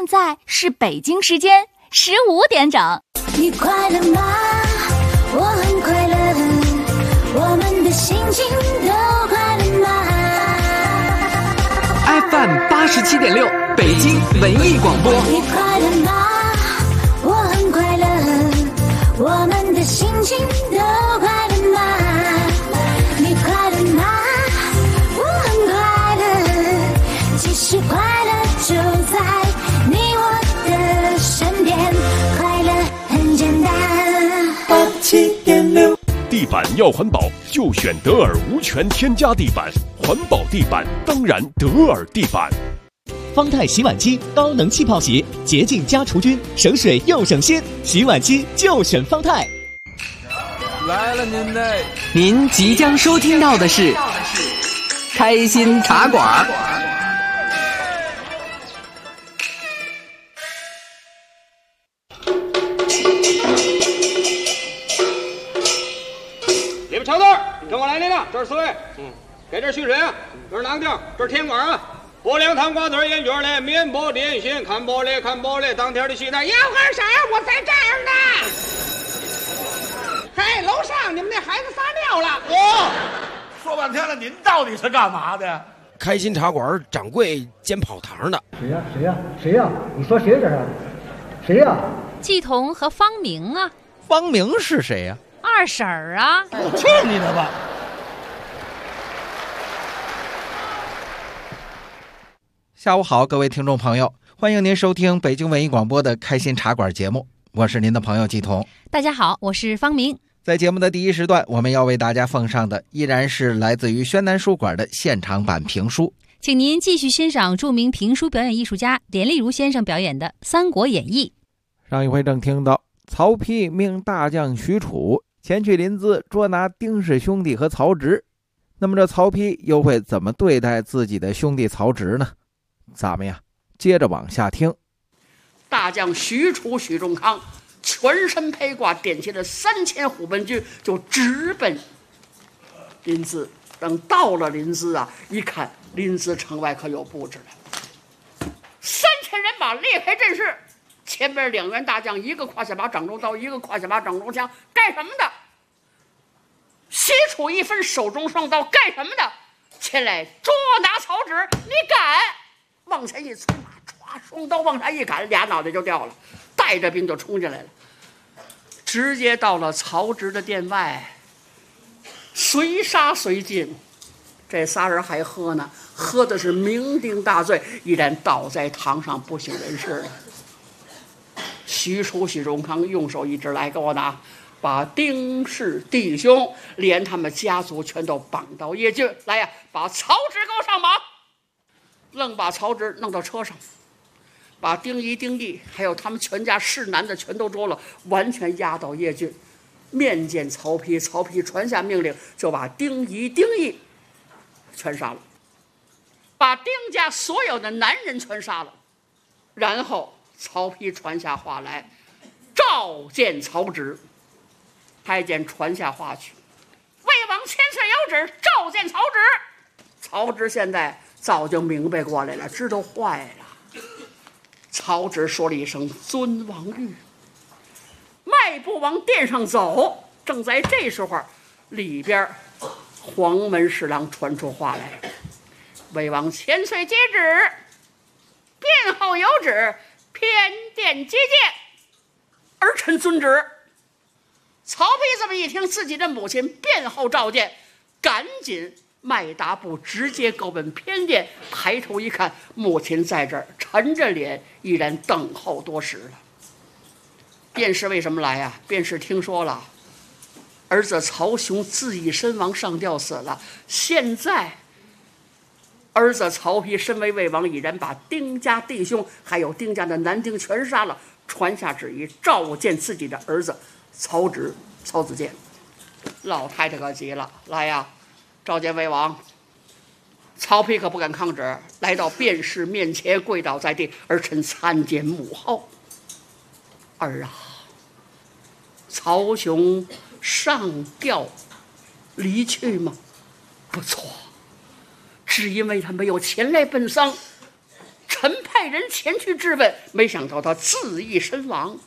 现在是北京时间15点整。 你快乐吗？我很快乐，我们的心情都快乐吗？ FM 87.6北京文艺广播。 你快乐吗？我很快乐，我们的心情都快乐吗？你快乐吗？我很快乐，其实快乐就在你我的身边，快乐很简单。87.6， 地板要环保就选德尔无醛添加地板，环保地板当然德尔地板。 方太洗碗机高能气泡洗，洁净加除菌，省水又省心，洗碗机就选方太。 来了您嘞！ 您即将收听到的是开心茶馆。 你们瞧这儿，跟我来领导，这是4位，给这蓄水啊，这是哪个地儿？这是甜馆啊。不凉汤瓜子烟卷嘞，面包点心，看玻璃看玻璃，当天的西单要喝啥？我在这儿呢。嘿，楼上你们那孩子撒尿了。 说半天了，您到底是干嘛的？ 开心茶馆掌柜兼跑堂的。 谁呀？你说谁这是？谁呀？ 季彤和方明啊。 方明是谁呀？ 二婶儿啊。 去你的吧！ 下午好，各位听众朋友，欢迎您收听北京文艺广播的开心茶馆节目，我是您的朋友季彤。 大家好，我是方明。 在节目的第一时段，我们要为大家奉上的依然是来自于宣南书馆的现场版评书， 请您继续欣赏著名评书表演艺术家连丽如先生表演的《三国演义》。 上一回正听到曹丕命大将许褚前去临淄捉拿丁氏兄弟和曹植，那么这曹丕又会怎么对待自己的兄弟曹植呢？咱们呀接着往下听。 大将许褚许仲康全身披挂，点起了3000虎贲军，就直奔临淄。等到了临淄啊，一看临淄城外可有布置了，3000人马列开阵势，前边2员大将，一个胯下把掌中刀，一个胯下把掌中枪，干什么的？许褚一分手中双刀，干什么的？前来捉拿曹植，你敢？往前一催马，唰，双刀往上一砍，俩脑袋就掉了，带着兵就冲进来了，直接到了曹植的殿外，随杀随进。这仨人还喝呢，喝的是酩酊大醉，依然倒在堂上不省人事了。许褚许仲康用手一指，来给我拿，把丁氏弟兄连他们家族全都绑到邺郡来呀，把曹植给我上马。愣把曹植弄到车上，把丁仪、丁义还有他们全家是男的全都捉了，完全押到邺郡，面见曹丕。曹丕传下命令，就把丁仪、丁义全杀了，把丁家所有的男人全杀了。然后曹丕传下话来，召见曹植。太监传下话去，魏王千岁有旨，召见曹植。曹植现在早就明白过来了，知道坏了。曹植说了一声尊王谕，迈步往殿上走。正在这时候，里边黄门侍郎传出话来，魏王千岁接旨，殿后有旨，偏殿接见，儿臣遵旨。曹丕这么一听，自己的母亲殿后召见，赶紧迈大步直接go奔偏殿，抬头一看，母亲在这儿沉着脸，依然等候多时了。便是为什么来啊？便是听说了儿子曹雄自缢身亡，上吊死了。现在儿子曹丕身为魏王，已然把丁家弟兄还有丁家的男丁全杀了，传下旨意，召见自己的儿子曹植、曹子建。老太太可急了，来呀！召见魏王。曹丕可不敢抗旨，来到卞氏面前跪倒在地，儿臣参见母后。儿啊，曹雄上吊离去吗？不错，只因为他没有前来奔丧，臣肯派人前去质问，没想到他自缢身亡。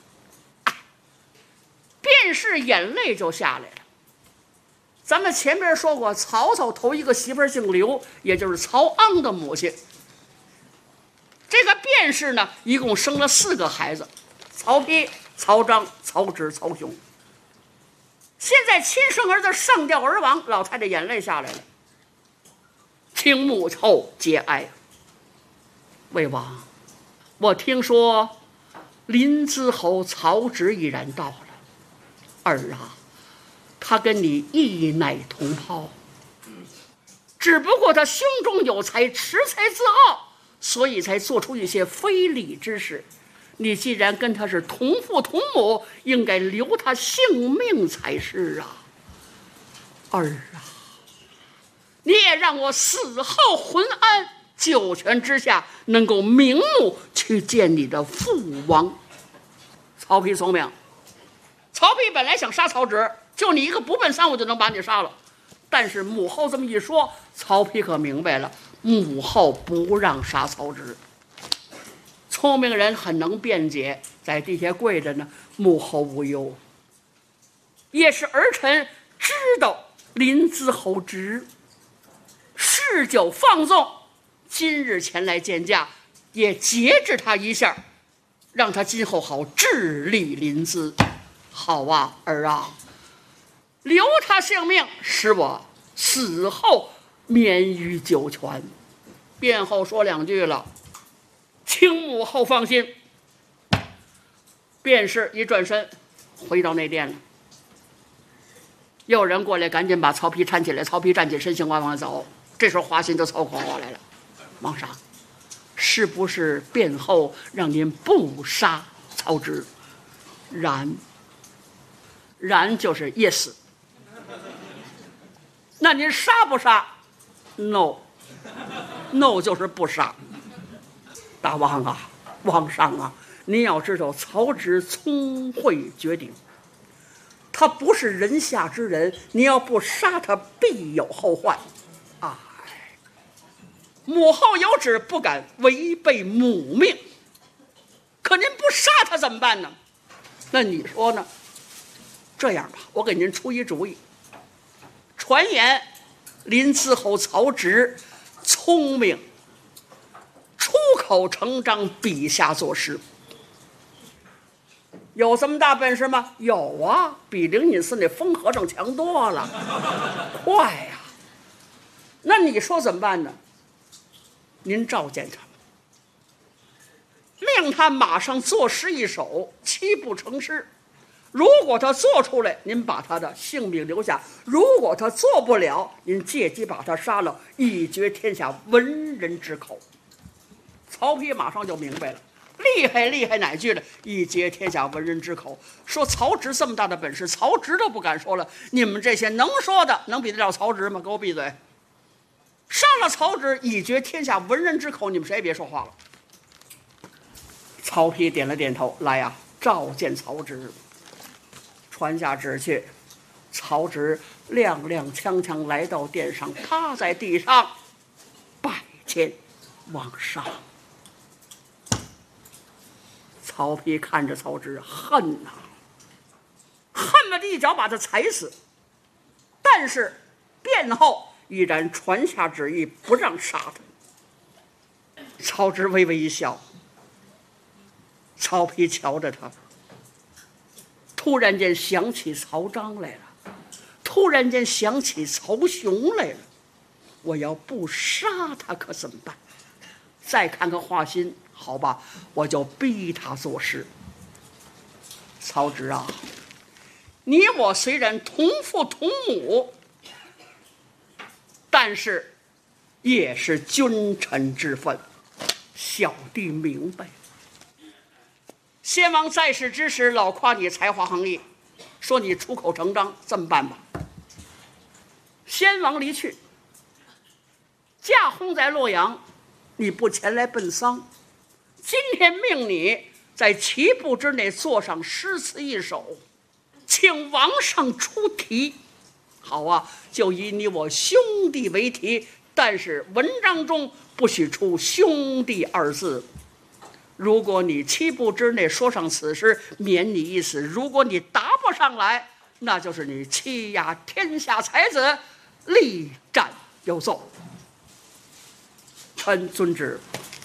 卞氏眼泪就下来了。咱们前边说过，曹操头一个媳妇姓刘，也就是曹昂的母亲。这个卞氏呢，一共生了4个孩子：曹丕、曹彰、曹植、曹雄。现在亲生儿子上吊而亡，老太太眼泪下来了。听母后节哀。魏王，我听说临淄侯曹植已然到了。儿啊，他跟你一奶同胞，只不过他胸中有才，恃才自傲，所以才做出一些非礼之事。你既然跟他是同父同母，应该留他性命才是啊。儿啊，你也让我死后浑安，九泉之下能够瞑目去见你的父王。曹丕聪明，曹丕本来想杀曹植，就你一个不奔丧，我就能把你杀了。但是母后这么一说，曹丕可明白了，母后不让杀曹植。聪明人很能辩解，在地下跪着呢，母后无忧。也是儿臣知道临淄侯植嗜酒放纵，今日前来见驾，也节制他一下，让他今后好治理临淄。好啊，儿啊，留他性命，使我死后免于九泉。卞后说2句了，请母后放心。卞氏一转身回到内殿了。有人过来，赶紧把曹丕搀起来。曹丕站起身形，往外走。这时候华歆就凑过来了：“皇上，是不是卞后让您不杀曹植？”然就是 yes。 那您杀不杀 ？no 就是不杀。大王啊，皇上啊，您要知道曹植聪慧绝顶，他不是人下之人，你要不杀他，必有后患。母后有旨，不敢违背母命，可您不杀他怎么办呢？那你说呢？这样吧，我给您出一主意。传言临淄侯曹植聪明，出口成章，笔下作诗。有这么大本事吗？有啊，比灵隐寺那疯和尚强多了，快呀！那你说怎么办呢？您召见他，令他马上作诗一首，7步成诗。如果他做出来，您把他的性命留下；如果他做不了，您借机把他杀了，以绝天下文人之口。曹丕马上就明白了，厉害哪句了？以绝天下文人之口。说曹植这么大的本事，曹植都不敢说了，你们这些能说的，能比得了曹植吗？给我闭嘴！杀了曹植，以绝天下文人之口，你们谁也别说话了。曹丕点了点头，来呀，召见曹植。传下旨去，曹植踉踉跄跄来到殿上，趴在地上拜见皇上。曹丕看着曹植，恨呐，恨不得一脚把他踩死。但是卞后依然传下旨意，不让杀他。曹植微微一笑，曹丕瞧着他，突然间想起曹彰来了，突然间想起曹雄来了。我要不杀他可怎么办？再看看华歆，好吧，我就逼他作诗。曹植啊，你我虽然同父同母，但是也是君臣之分，小弟明白。先王在世之时，老夸你才华横溢，说你出口成章，这么办吧。先王离去，驾轰在洛阳，你不前来奔丧，今天命你在7步之内作上诗词一首，请王上出题。好啊，就以你我兄弟为题，但是文章中不许出兄弟二字。如果你7步之内说上此事，免你一死；如果你答不上来，那就是你欺压天下才子，力斩有奏。臣遵旨。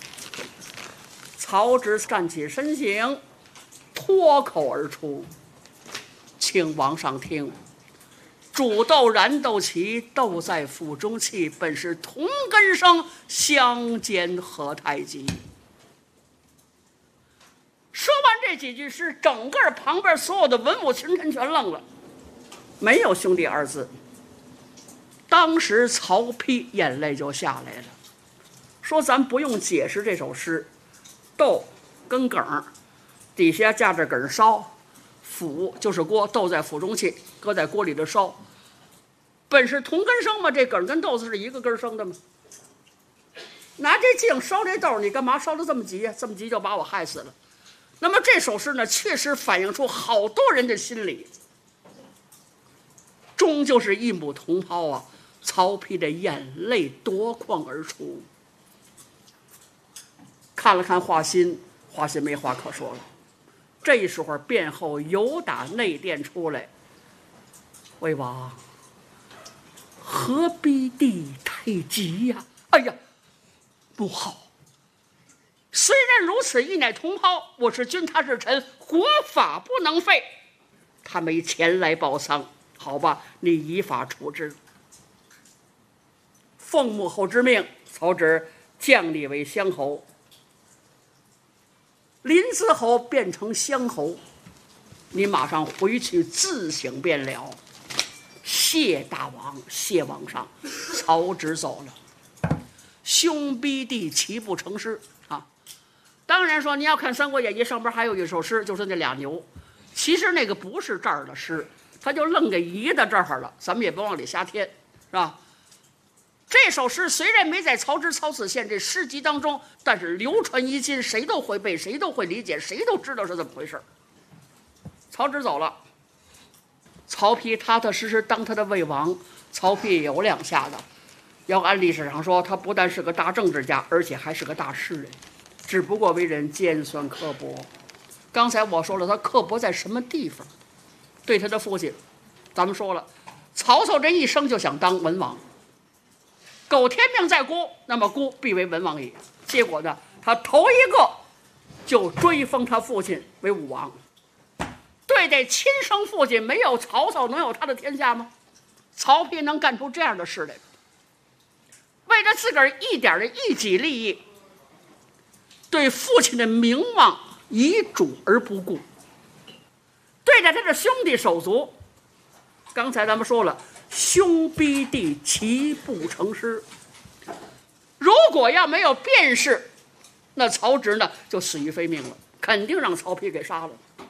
曹植站起身形，脱口而出：“请王上听，煮豆燃豆萁，豆在釜中泣。本是同根生，相煎何太急。”说完这几句诗，整个旁边所有的文武群臣全愣了，没有兄弟二字。当时曹丕眼泪就下来了，说咱不用解释这首诗，豆跟梗底下架着梗烧，釜就是锅，豆在釜中泣，搁在锅里的烧，本是同根生嘛，这梗跟豆子是一个根生的吗？拿这劲烧这豆，你干嘛烧得这么急呀？这么急就把我害死了。那么这首诗呢，确实反映出好多人的心理，终究是一母同胞啊！曹丕的眼泪夺眶而出。看了看华歆，华歆没话可说了。这时候卞后由打内殿出来，魏王，何必地太急呀？哎呀，不好！虽然如此，亦乃同胞，我是君，他是臣，国法不能废。他没前来报丧，好吧，你依法处置。奉母后之命，曹植降你为乡侯，临淄侯变成乡侯，你马上回去自省便了。谢大王，谢王上。曹植走了，兄逼弟齐不成诗啊！当然说，你要看《三国演义》上边还有一首诗，就是那俩牛。其实那个不是这儿的诗，他就愣给移到这儿了。咱们也不往里瞎添，是吧？这首诗虽然没在曹植、曹子宪这诗集当中，但是流传一今，谁都会背，谁都会理解，谁都知道是怎么回事。曹植走了，曹丕踏踏实实当他的魏王。曹丕也有两下子，要按历史上说，他不但是个大政治家，而且还是个大诗人。只不过为人尖酸刻薄。刚才我说了，他刻薄在什么地方？对他的父亲，咱们说了，曹操这一生就想当文王，苟天命在孤，那么孤必为文王也。结果呢，他头一个就追封他父亲为武王。对这亲生父亲，没有曹操能有他的天下吗？曹丕能干出这样的事来，为了自个儿一点的一己利益，对父亲的名望遗嘱而不顾，对待他的兄弟手足。刚才咱们说了，兄逼弟齐不成诗。如果要没有卞氏，那曹植呢就死于非命了，肯定让曹丕给杀了。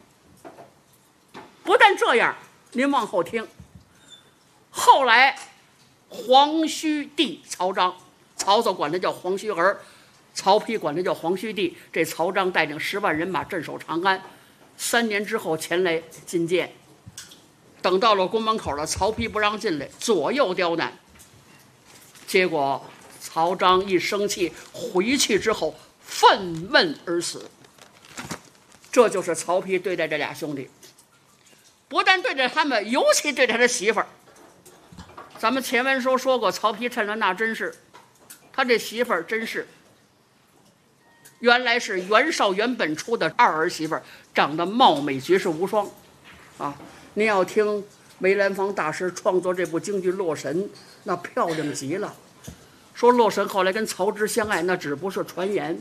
不但这样，您往后听，后来黄须弟曹彰，曹操管他叫黄须儿，曹丕管他叫黄须弟。这曹彰带领10万人马镇守长安，3年之后前来觐见。等到了宫门口了，曹丕不让进来，左右刁难。结果曹彰一生气，回去之后愤懑而死。这就是曹丕对待这俩兄弟，不但对待他们，尤其对待他媳妇儿。咱们前文书说过，曹丕趁了那真是，他这媳妇儿真是原来是袁绍袁本初的二儿媳妇儿，长得貌美绝世无双啊！您要听梅兰芳大师创作这部京剧《洛神》，那漂亮极了。说洛神后来跟曹植相爱，那只不是传言。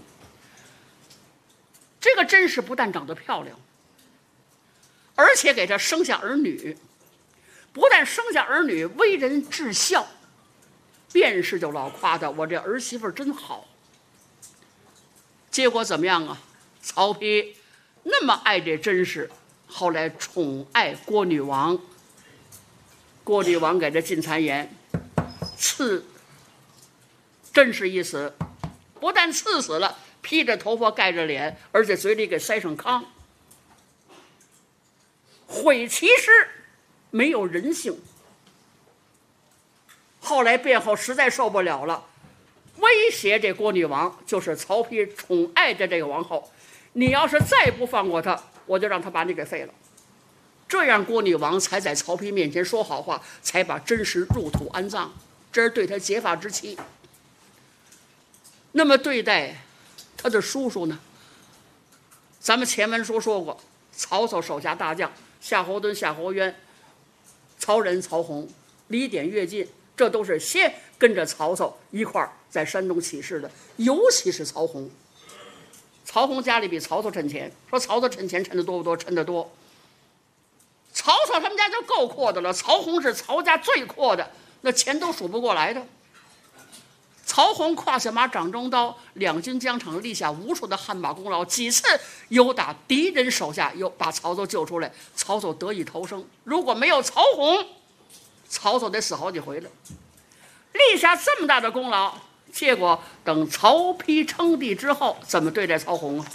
这个真是不但长得漂亮，而且给他生下儿女。不但生下儿女，为人至孝，卞氏就老夸他，我这儿媳妇真好。结果怎么样啊？曹丕那么爱这甄氏，后来宠爱郭女王，郭女王给他进谗言，赐甄氏一死，不但赐死了，披着头发盖着脸，而且嘴里给塞上糠，毁其师，没有人性。后来卞后实在受不了了， 威胁这郭女王，就是曹丕宠爱的这个王后，你要是再不放过她，我就让她把你给废了。这样郭女王才在曹丕面前说好话，才把真实入土安葬，这是对他结发之期。那么对待他的叔叔呢？咱们前文书说过，曹操手下大将夏侯惇、夏侯渊、曹仁、曹洪、李典、乐进，这都是先跟着曹操一块儿在山东起事的。尤其是曹洪，曹洪家里比曹操趁钱，说曹操趁钱趁得多不多？趁得多。曹操他们家就够阔的了，曹洪是曹家最阔的，那钱都数不过来的。曹洪胯下马，掌中刀，两军疆场立下无数的汗马功劳，几次有打敌人手下，又把曹操救出来，曹操得以逃生。如果没有曹洪，曹操得死好几回了。立下这么大的功劳，结果等曹丕称帝之后，怎么对待曹洪啊？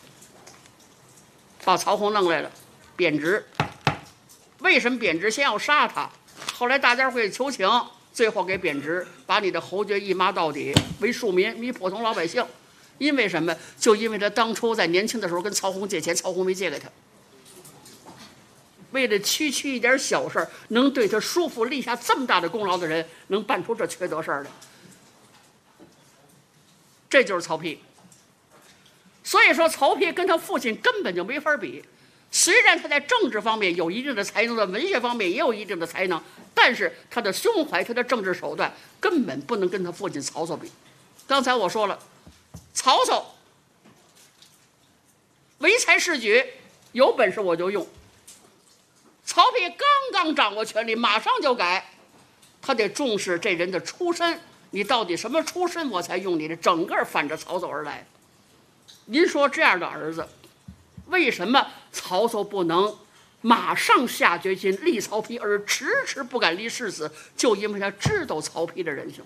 把曹洪弄来了，贬职。为什么贬职？先要杀他，后来大家会求情，最后给贬职，把你的侯爵一抹到底，为庶民，为普通老百姓。因为什么？就因为他当初在年轻的时候跟曹洪借钱，曹洪没借给他。为了区一点小事，能对他叔父立下这么大的功劳的人，能办出这缺德事儿来，这就是曹丕。所以说，曹丕跟他父亲根本就没法比。虽然他在政治方面有一定的才能，在文学方面也有一定的才能，但是他的胸怀、他的政治手段根本不能跟他父亲曹操比。刚才我说了，曹操唯才是举，有本事我就用。曹丕刚刚掌握权力，马上就改，他得重视这人的出身，你到底什么出身，我才用你的，整个反着曹操而来。您说这样的儿子，为什么曹操不能马上下决心立曹丕，而迟迟不敢立誓死？就因为他知道曹丕的人性。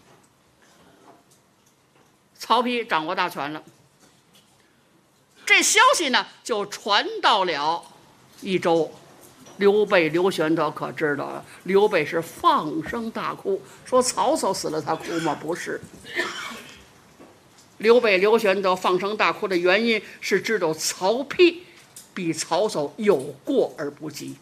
曹丕掌握大权了，这消息呢就传到了益州。刘备、刘玄德可知道了，刘备是放声大哭，说曹操死了他哭吗？不是。刘备、刘玄德放声大哭的原因是知道曹丕比曹操有过而不及。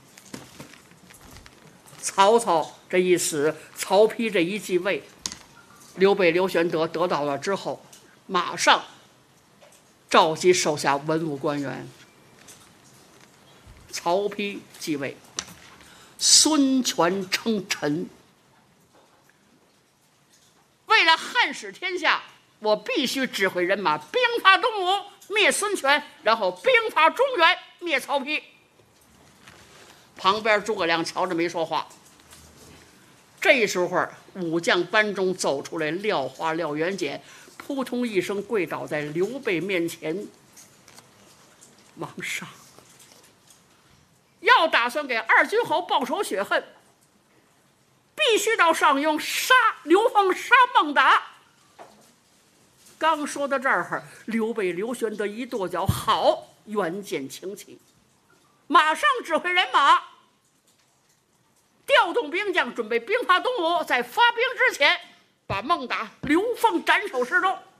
曹操这一死，曹丕这一继位，刘备、刘玄德得到了之后，马上召集手下文武官员。曹丕继位，孙权称臣。为了汉使天下，我必须指挥人马，兵发东吴，灭孙权，然后兵发中原，灭曹丕。旁边诸葛亮瞧着没说话。这时候武将班中走出来廖化、廖元简，扑通一声跪倒在刘备面前。王上，要打算给二军侯报仇雪恨，必须到上庸杀刘封，杀孟达。刚说到这儿，刘备、刘玄德一跺脚，好，远见轻启，马上指挥人马，调动兵将，准备兵发东吴，在发兵之前，把孟达、刘封斩首示众。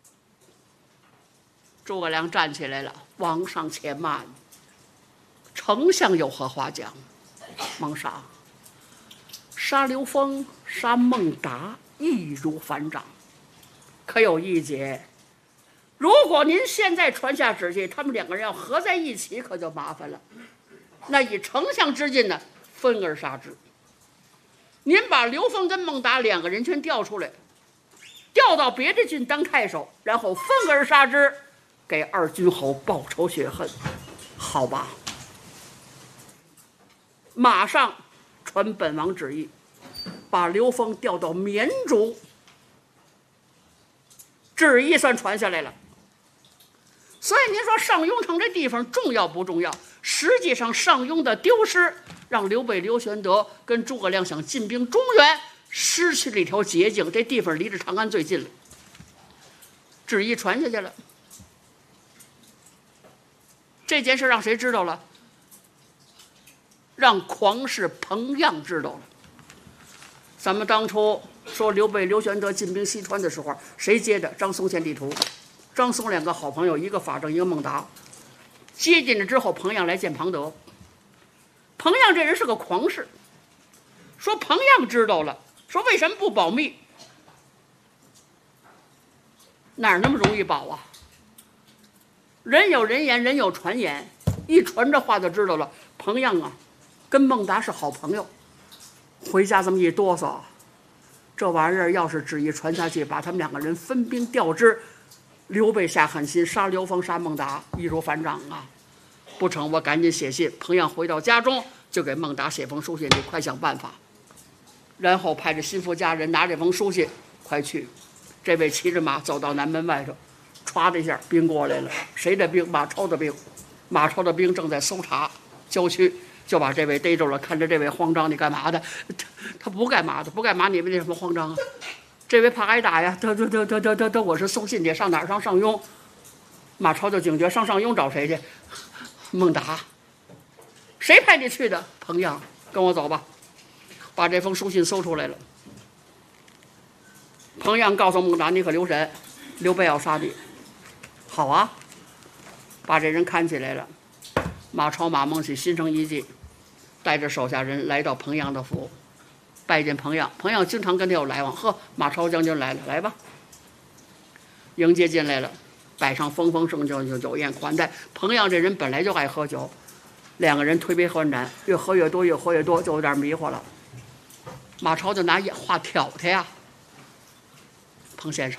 诸葛亮站起来了，王上且慢，丞相有何话讲？王上，杀刘封、杀孟达易如反掌，可有一节？如果您现在传下旨意，他们两个人要合在一起，可就麻烦了。那以丞相之劲呢，分而杀之。您把刘封跟孟达两个人全调出来，调到别的郡当太守，然后分而杀之，给二军侯报仇雪恨，好吧？马上传本王旨意，把刘封调到绵竹。旨意算传下来了。所以您说上庸城这地方重要不重要？实际上上庸的丢失，让刘备、刘玄德跟诸葛亮想进兵中原失去了一条捷径。这地方离着长安最近了，旨意传下去了。这件事让谁知道了？让狂士彭样知道了。咱们当初说刘备、刘玄德进兵西川的时候，谁接的？张松献地图。张松两个好朋友，一个法正，一个孟达。接进来之后，彭样来见庞德。彭样这人是个狂士，说彭样知道了，说为什么不保密？哪那么容易保啊？人有人言，人有传言，一传这话就知道了。彭样啊，跟孟达是好朋友，回家这么一哆嗦，这玩意儿要是旨意传下去，把他们两个人分兵调支，刘备下狠心杀刘封杀孟达，易如反掌啊！不成，我赶紧写信。彭样回到家中，就给孟达写封书信，你快想办法。然后派着心腹家人拿这封书信，快去。这位骑着马走到南门外头，歘的一下，兵过来了。谁的兵？马超的兵。马超的兵正在搜查郊区，就把这位逮住了。看着这位慌张，你干嘛的？他不干嘛的，不干嘛，你为什么慌张啊？这位怕挨打呀。他，我是送信去，上哪儿？上上庸。马超就警觉，上上庸找谁去？孟达。谁派你去的？彭样。跟我走吧。把这封书信搜出来了。彭样告诉孟达，你可留神，刘备要杀你。好啊，把这人看起来了。马超、马孟起心生一计，带着手下人来到彭样的府，拜见彭样。彭样经常跟他有来往。呵，马超将军来了，来吧。迎接进来了，摆上丰丰盛盛酒宴款待。彭样这人本来就爱喝酒，两个人推杯换盏，越喝越多，越喝越多，就有点迷糊了。马超就拿话挑他呀，彭先生，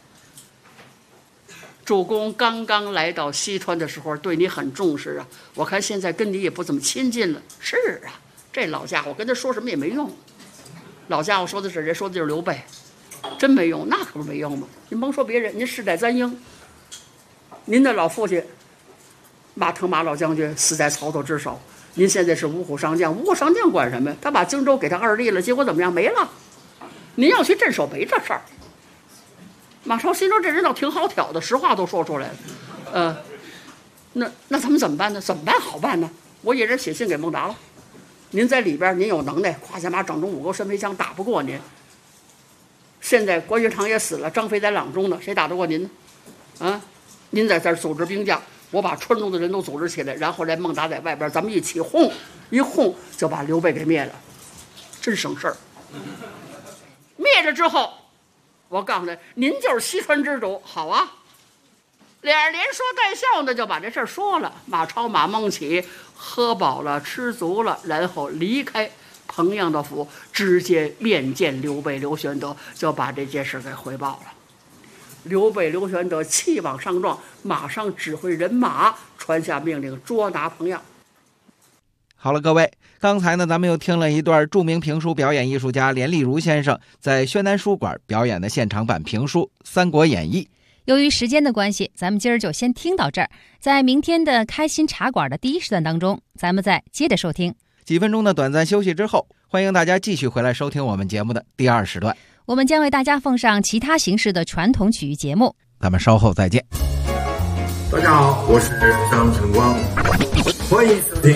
主公刚刚来到西川的时候，对你很重视啊。我看现在跟你也不怎么亲近了。是啊，这老家伙跟他说什么也没用。老家伙说的是谁？说的就是刘备，真没用，那可不没用吗？您甭说别人，您世代簪缨，您的老父亲马腾马老将军死在曹操之手。您现在是五虎上将，五虎上将管什么呀？他把荆州给他二弟了，结果怎么样？没了。您要去镇守没这事儿。马超心说这人倒挺好挑的，实话都说出来了。那咱们怎么办呢？怎么办好办呢？我一人写信给孟达了。您在里边，您有能耐，胯下马掌中5钩伸飞枪打不过您。现在关云长也死了，张飞在阆中呢，谁打得过您呢？啊，您在这儿组织兵将。我把川中的人都组织起来，然后来孟达在外边，咱们一起轰，一轰就把刘备给灭了，真省事儿。灭了之后，我告诉他，您就是西川之主，好啊。俩人连说带笑的就把这事儿说了。马超、马孟起喝饱了，吃足了，然后离开彭样的府，直接面见刘备、刘玄德，就把这件事给汇报了。刘备、刘玄德气往上撞，马上指挥人马传下命令，捉拿彭样。 好了，各位，刚才呢，咱们又听了一段著名评书表演艺术家连丽如先生在宣南书馆表演的现场版评书《三国演义》。 由于时间的关系，咱们今儿就先听到这儿。在明天的开心茶馆的第一时段当中，咱们再接着收听。 几分钟的短暂休息之后，欢迎大家继续回来收听我们节目的第二时段。 我们将为大家奉上其他形式的传统曲艺节目， 咱们稍后再见。 大家好，我是张晨光，欢迎收听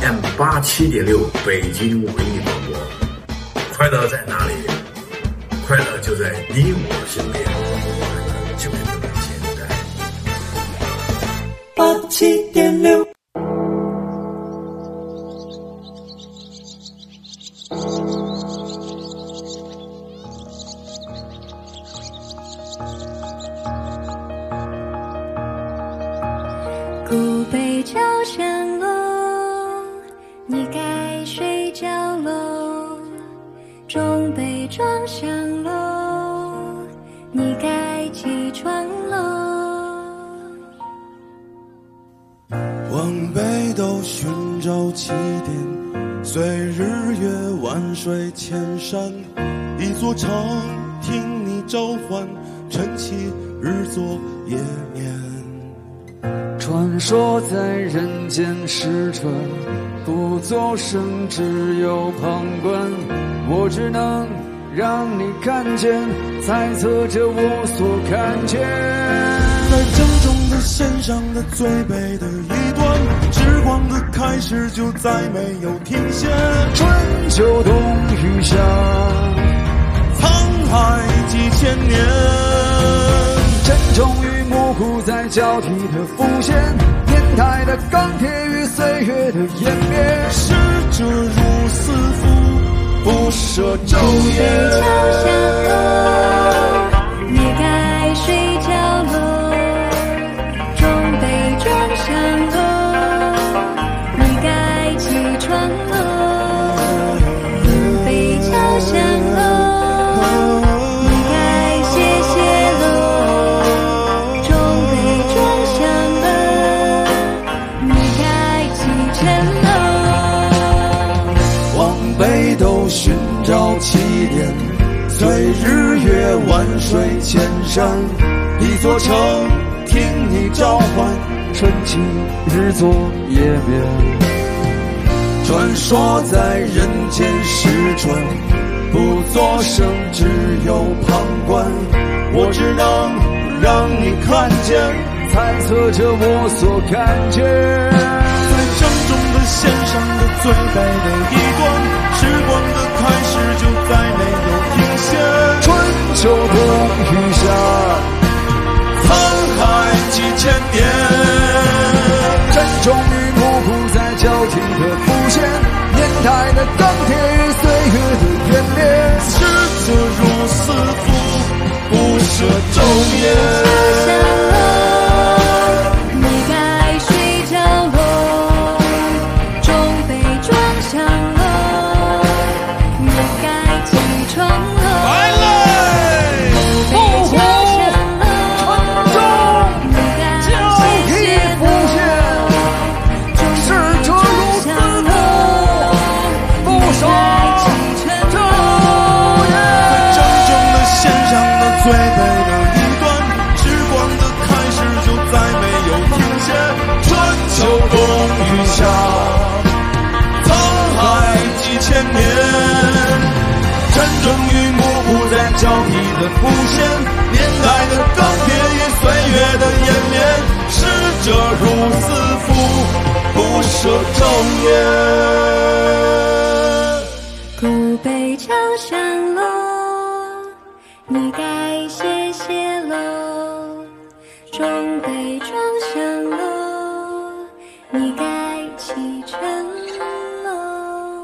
FM87.6 北京文艺广播。快乐在哪里？快乐就在你我身边，快乐就是这么简单。87.6 古北朝上楼，你该睡觉喽。中北庄上楼，你该起床喽。 往北斗寻找起点，随日月万水千山，一座城听你召唤，晨起日作夜眠。 传说在人间失传，不作声，只有旁观。我只能让你看见，猜测着我所看见。 在正中的线上的最北的一端，时光的开始就再没有停歇。 春秋冬雨夏， 沧海几千年， 真终于模糊在交替的浮现，年代的钢铁与岁月的湮灭， 逝者如斯夫，不舍昼夜。 桥下落，你该睡觉落，钟被撞响落，你该起床落，路被敲响落，你该歇歇落，钟被撞响了，你该启程落。 往北斗寻找起点，随日月万水千山，一座城听你召唤，晨起日作夜眠。传说在人间失传，不作声，只有旁观。我只能让你看见，猜测着我所看见。 在正中的线上的最北的一端，时光的开始就再没有停歇。 春秋冬雨夏， 沧海几千年， 真终于模糊在交替的浮现，年代的钢铁与岁月的湮灭。 逝者如斯夫，不舍昼夜。 你该睡觉落，钟被撞响落，你该起床落。 来嘞！ 路被敲响落，你该歇歇落， 逝者如斯夫，不舍起程落。 在正中的线上的最北的一端，时光的开始就再没有停歇。春秋冬雨夏，沧海几千年，真终于模糊在交替的浮现，年代的钢铁与岁月的湮灭。逝者如斯夫，不舍昼夜。 鼓被敲响落，你该歇歇落，钟被撞响落，你该启程落。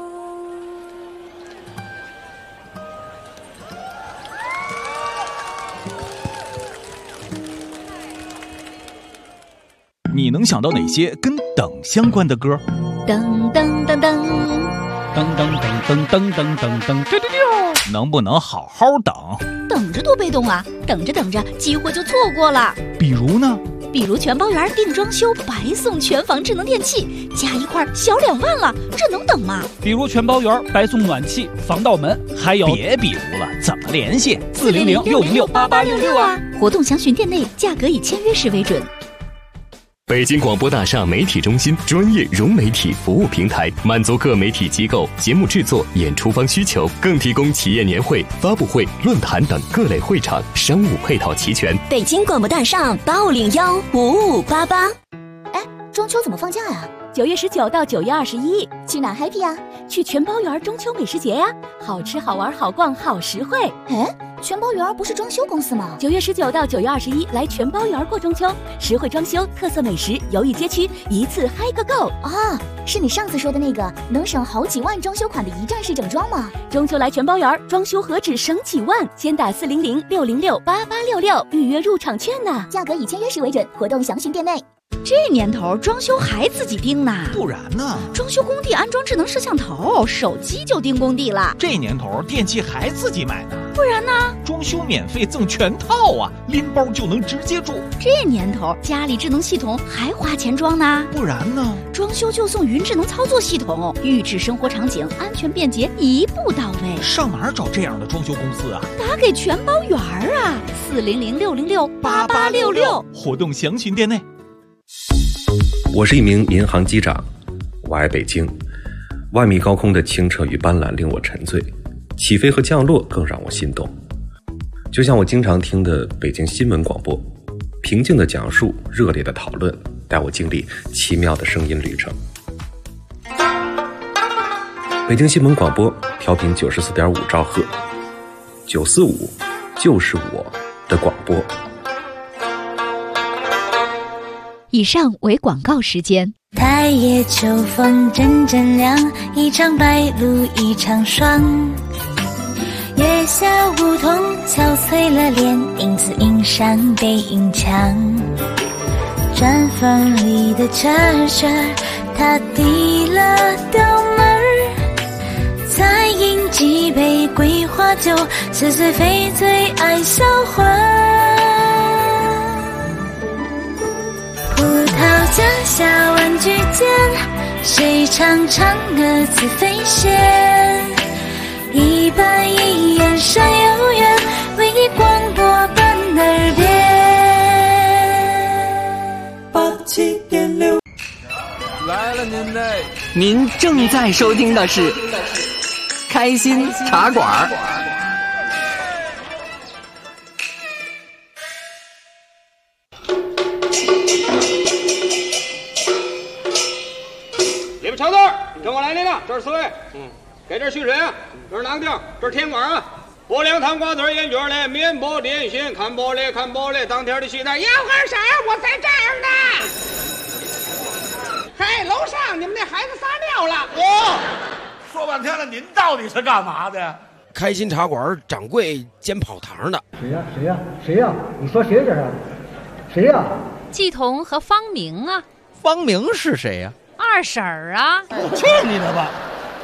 你能想到哪些跟等相关的歌？ 噔噔噔噔。 噔噔噔噔噔噔噔噔，能不能好好等？ 等着多被动啊！等着等着，机会就错过了。 比如呢？ 比如全包圆定装修，白送全房智能电器，加一块小2万了，这能等吗？ 比如全包圆白送暖气、防盗门，还有别比如了，怎么联系 ？400-606-8866啊！活动详询店内，价格以签约时为准。 北京广播大厦媒体中心专业融媒体服务平台，满足各媒体机构节目制作、演出方需求，更提供企业年会、发布会、论坛等各类会场，商务配套齐全。 北京广播大厦850-5588。 哎，中秋怎么放假呀？9月19到9月21，去哪 happy 呀？去全包园中秋美食节呀，好吃好玩好逛好实惠。 哎，全包园不是装修公司吗 ？9月19到9月21，来全包园过中秋，实惠装修，特色美食，游艺街区，一次嗨个够啊！是你上次说的那个能省好几万装修款的一站式整装吗？ 中秋来全包园，装修何止省几万？先打400-606-8866预约入场券呢， 价格以签约时为准，活动详询店内。 这年头装修还自己盯呢？ 不然呢？ 装修工地安装智能摄像头，手机就盯工地了。 这年头电器还自己买呢？ 不然呢？ 装修免费赠全套啊，拎包就能直接住。 这年头家里智能系统还花钱装呢？ 不然呢？ 装修就送云智能操作系统，预制生活场景，安全便捷，一步到位。 上哪儿找这样的装修公司啊？ 打给全包园啊，400-606-8866， 活动详询店内。 我是一名民航机长，我爱北京。万米高空的清澈与斑斓令我沉醉，起飞和降落更让我心动。就像我经常听的北京新闻广播，平静的讲述，热烈的讨论，带我经历奇妙的声音旅程。北京新闻广播调频94.5兆赫， 945就是我的广播。 以上为广告时间。 太夜秋风阵阵凉，一场白露一场霜。月下梧桐憔悴了脸，影子映上背影墙。砖房里的车旋，他递了刀门儿，再饮几杯桂花酒，似是非醉爱销魂。葡萄架下万句间，谁唱嫦娥自飞仙？一板一眼山有缘，为你广播伴耳边。87.6 来了您正在收听的是开心茶馆。 里边瞧字，跟我来，您了，这是4位。给这续水啊，这是囊丁，这是甜管啊。拨凉糖瓜子烟卷嘞，面包点心，看玻璃看玻璃，当天的戏台，要喝啥我在这儿呢。嘿，楼上你们那孩子撒尿了。 说半天了，您到底是干嘛的？ 开心茶馆掌柜兼跑堂的。 谁呀？你说谁这是？谁呀？ 季彤和方明啊。 方明是谁呀？ 二婶儿啊。 去你的吧！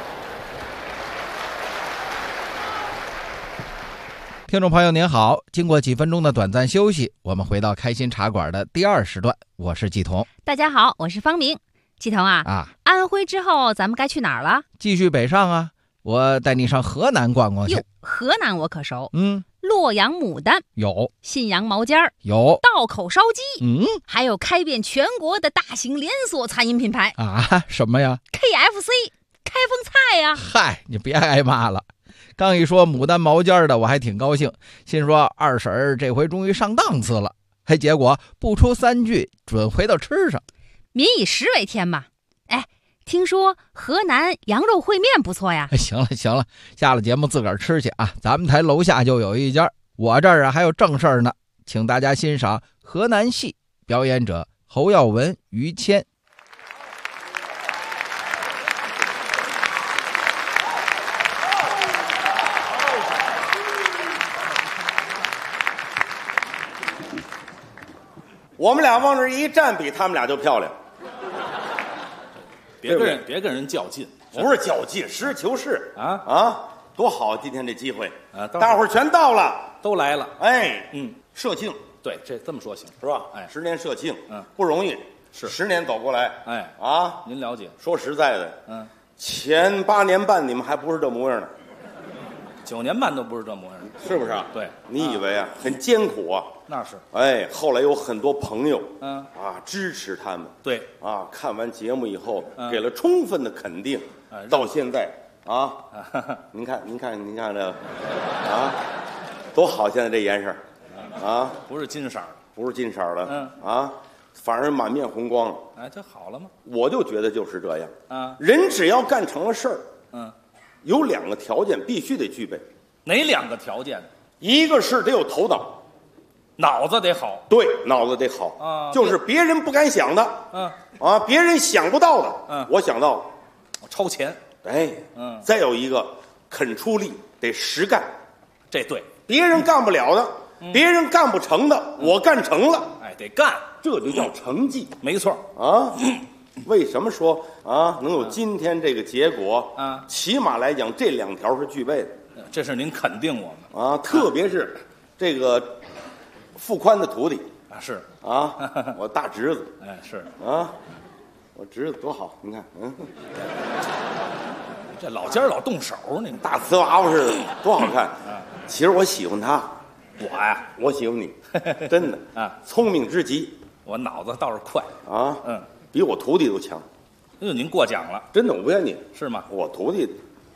听众朋友您好，经过几分钟的短暂休息，我们回到开心茶馆的第2时段，我是季彤。 大家好，我是方明。季彤啊，安徽之后咱们该去哪儿了？ 继续北上啊，我带你上河南逛逛去。 河南我可熟。 洛阳牡丹有， 信阳毛尖有， 道口烧鸡还有开遍全国的大型连锁餐饮品牌啊？什么呀 ？KFC、开封菜呀。 嗨，你别挨骂了。刚一说牡丹毛尖的，我还挺高兴，心说二婶儿这回终于上档次了。嘿，结果不出3句，准回到吃上。 民以食为天嘛。哎，听说河南羊肉烩面不错呀。 行了，下了节目自个儿吃去啊。咱们台楼下就有一家，我这儿还有正事儿呢，请大家欣赏河南戏，表演者侯耀文、于谦。 我们俩往这一站，比他们俩就漂亮。 别跟人较劲， 不是较劲，实事求是啊！多好，今天这机会啊， 大伙儿全到了， 都来了。 哎，社庆， 对，这么说行是吧？ 哎 ，10年社庆，不容易， 是 10年走过来， 哎啊， 您了解？ 说实在的，前8年半你们还不是这模样呢 ，9年半都不是这模样， 是不是啊？ 对， 你以为啊很艰苦啊？ 那是， 哎，后来有很多朋友，支持他们， 对， 看完节目以后，给了充分的肯定，到现在啊，您看这个，多好！现在这颜色， 不是金色的， 不是金色的，反而满面红光了。 哎，这好了吗？ 我就觉得就是这样，人只要干成了事儿，有2个条件必须得具备。 哪2个条件？ 一个是得有头脑。 脑子得好， 对，脑子得好就是别人不敢想的，别人想不到的，我想到了， 超前， 哎，再有一个肯出力，得实干， 这对， 别人干不了的，别人干不成的，我干成了， 哎，得干， 这就叫成绩， 没错啊。为什么说能有今天这个结果起码来讲，这2条是具备的， 这是您肯定我们特别是这个。傅宽的徒弟是我大侄子是我侄子多好，你看这老家老动手，你大瓷娃娃似的，多好看其实我喜欢他， 我呀， 我喜欢你，真的聪明之极， 我脑子倒是快比我徒弟都强。 您过奖了， 真的，我不骗你， 是吗？ 我徒弟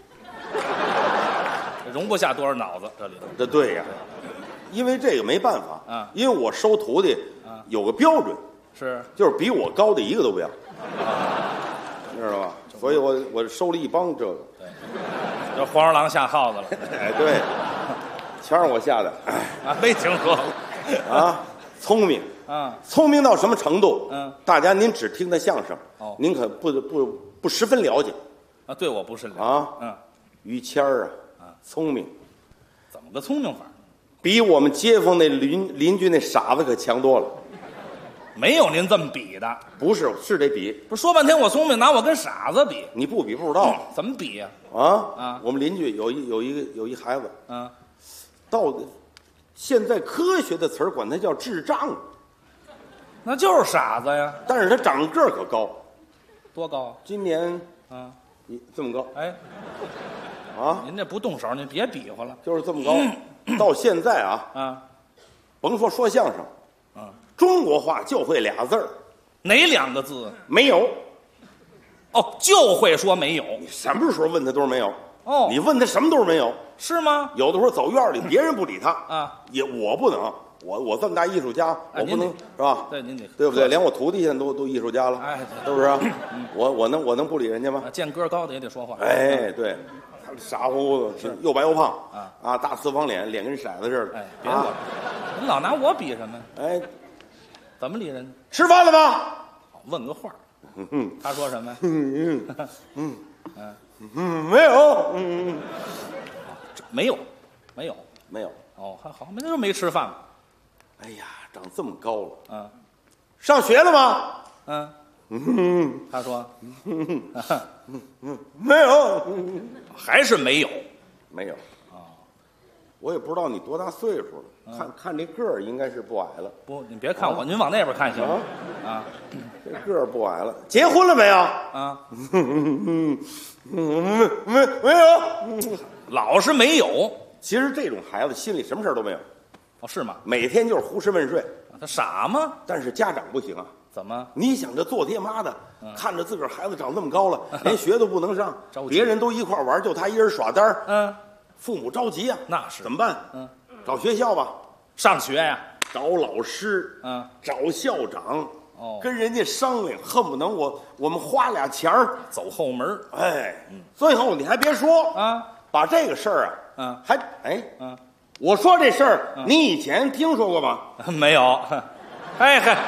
容不下多少脑子，这里头。 对呀。因为这个没办法因为我收徒弟有个标准，就是比我高的一个都不要，知道吧？所以我收了一帮这个， 这黄鼠狼下耗子了。 哎，对， 全是我下的。 啊，没听说过啊，聪明啊，聪明到什么程度？大家您只听他相声，您可不十分了解啊。对，我不是了解啊。于谦儿啊，聪明， 怎么个聪明法？ 比我们街坊那邻居那傻子可强多了。 没有您这么比的， 不是得比。 不是说半天我聪明，拿我跟傻子比？ 你不比不知道。 怎么比呀？ 我们邻居有一孩子，到现在科学的词儿管他叫智障， 那就是傻子呀。 但是他长个儿可高， 多高？ 今年这么高。 哎，您这不动手，您别比划了， 就是这么高。到现在甭说相声，中国话就会俩字儿， 哪2个字？ 没有。 哦，就会说没有。 你什么时候问他都是没有。 哦， 你问他什么都是没有， 是吗？ 有的时候走院里，别人不理他我不能，我这么大艺术家，我不能是吧？ 对，您得对不对？连我徒弟现在都艺术家了， 哎， 是不是？我能不理人家吗？ 见个高的也得说话。 哎，对。傻乎乎的，又白又胖大四方脸跟骰子似的。 哎，别老，你老拿我比什么？ 哎， 怎么理人？ 吃饭了吗？ 问个话。他说什么？ 没有。 没有。哦，还好，那就没吃饭嘛。 哎呀，长这么高了。上学了吗？ 他说没有， 还是没有。 我也不知道你多大岁数了，看这个儿应该是不矮了。 不，你别看我，您往那边看行吗？ 这个儿不矮了。结婚了没有？没有， 老是没有。 其实这种孩子心里什么事都没有。 哦，是吗？ 每天就是胡吃问睡。 他傻吗？ 但是家长不行啊。 怎么？ 你想这做爹妈的，看着自个儿孩子长这么高了，连学都不能上，别人都一块玩，就他一人耍单儿。父母着急啊。那是怎么办？找学校吧， 上学呀， 找老师，找校长，跟人家商量，恨不能我们花俩钱儿走后门。 哎，最后你还别说把这个事儿我说这事儿你以前听说过吗？ 没有。哎嗨。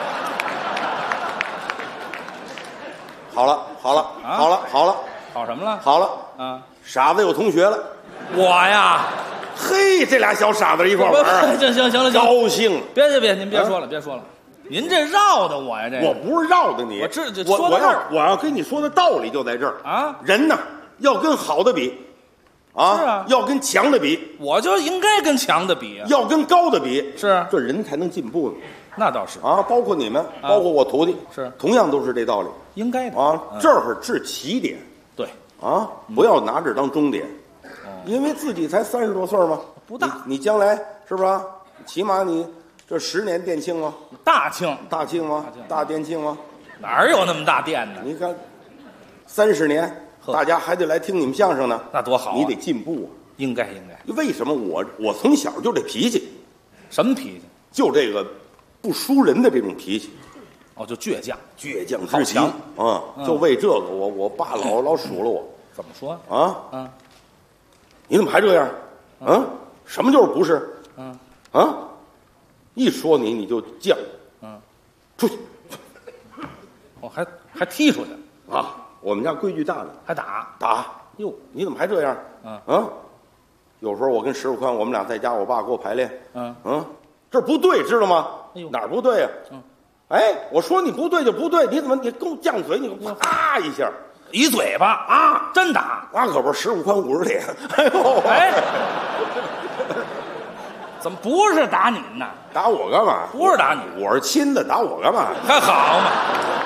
好了， 好什么了？ 好了，傻子有同学了。 我呀， 嘿，这俩小傻子一块玩， 行了， 高兴。 别，您别说了，您这绕的我呀，这我不是绕的你，我要跟你说的道理就在这儿啊。人呢要跟好的比， 是啊， 要跟强的比， 我就应该跟强的比， 要跟高的比， 是这人才能进步呢。 那倒是啊，包括你们，包括我徒弟， 是同样都是这道理， 应该的啊。这儿是起点， 对啊，不要拿这当终点，因为自己才30多岁嘛， 不大， 你将来是不是？起码你这10年店庆啊， 大庆吗？大店庆吗？ 哪有那么大店呢？ 你看，30年，大家还得来听你们相声呢， 那多好啊！ 你得进步啊， 应该。 为什么我从小就这脾气？ 什么脾气？ 就这个。不输人的这种脾气， 就倔强至极啊！就为这个，我爸老数了我。 怎么说啊？你怎么还这样？什么就是不是？一说你就犟。出去。 还踢出去啊！我们家规矩大呢， 还打。 哟，你怎么还这样？有时候我跟石富宽，我们俩在家，我爸给我排练。这不对，知道吗？哪儿不对呀？哎，我说你不对就不对，你怎么你跟我犟嘴？你啪一下， 一嘴巴啊！真打， 那可不是15宽50脸。哎呦， 哎，怎么不是打你呢？ 打我干嘛？ 不是打你， 我是亲的，打我干嘛？ 还好嘛，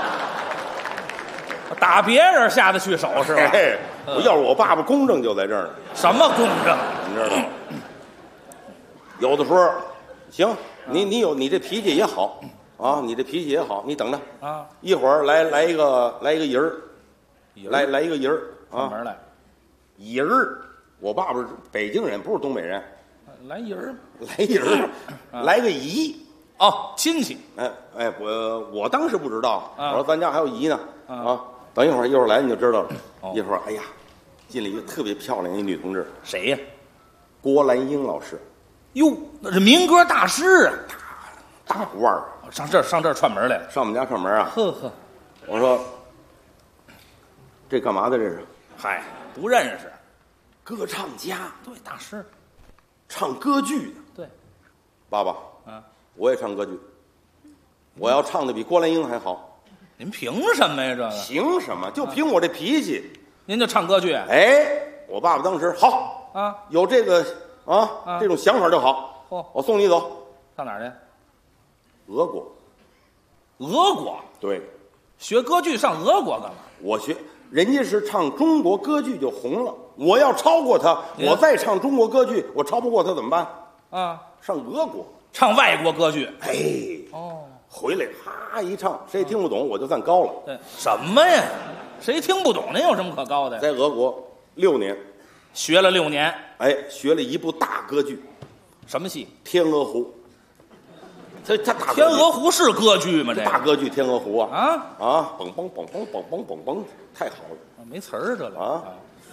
打别人下得去手是吧？ 要是我爸爸公正就在这儿呢。 什么公正？ 你知道吗？有的时候。行，你这脾气也好啊，你这脾气也好，你等着啊， 一会儿来一个人儿，来一个人儿啊， 门来， 人儿，我爸爸是北京人，不是东北人， 来人儿， 来个姨亲戚， 哎，我当时不知道，我说咱家还有姨呢等一会儿来你就知道了，一会儿哎呀，进了一个特别漂亮一女同志， 谁呀？ 郭兰英老师。 哟，那是民歌大师啊， 大腕儿， 上这儿串门来了， 上我们家串门啊。 呵呵， 我说这干嘛的？这是？ 嗨，不认识。 歌唱家， 对，大师， 唱歌剧的。 对， 爸爸，我也唱歌剧，我要唱的比郭兰英还好。 您凭什么呀？这个凭什么？就凭我这脾气， 您就唱歌剧？ 哎，我爸爸当时好啊， 有这个这种想法就好。我送你走， 上哪儿去？ 俄国。 俄国？ 对， 学歌剧上俄国干嘛？ 我学。人家是唱中国歌剧就红了，我要超过他，我再唱中国歌剧，我超不过他怎么办？ 啊， 上俄国唱外国歌剧。 哎，回来哈一唱，谁也听不懂，我就算高了。 对，什么呀？谁听不懂？您有什么可高的？ 在俄国6年， 学了6年。 哎，学了一部大歌剧， 什么戏？ 《天鹅湖》。 天鹅湖是歌剧吗？这大歌剧《天鹅湖》啊嘣嘣嘣嘣嘣嘣嘣嘣，太好了！ 没词儿这个啊，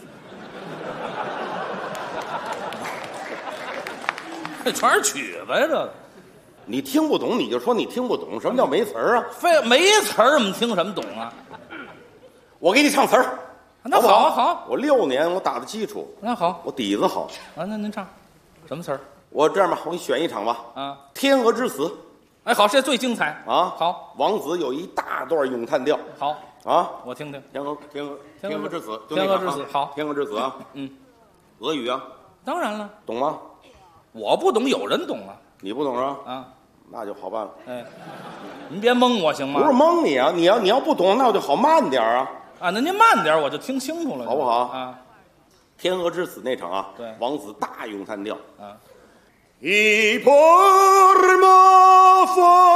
这全是曲子呀！这个你听不懂，你就说你听不懂。什么叫没词儿啊？ 非没词儿，我们听什么懂啊？ 我给你唱词儿， 那好好。 我6年我打的基础， 那好， 我底子好啊。那您唱什么词儿？ 我这样吧，我给你选一场吧。天鹅之死。 哎，好，这最精彩啊！ 好， 王子有一大段咏叹调。 好啊， 我听听。 天鹅之死， 天鹅之死，好， 天鹅之死啊。俄语啊？ 当然了， 懂吗？ 我不懂，有人懂啊。 你不懂啊？ 啊， 那就好办了。 哎，您别蒙我行吗？ 不是蒙你啊，你要不懂，那我就好慢点啊。 啊，那您慢点，我就听清楚了， 好不好？ 啊， 天鹅之死那场啊， 对， 王子大咏叹调啊。 I pormo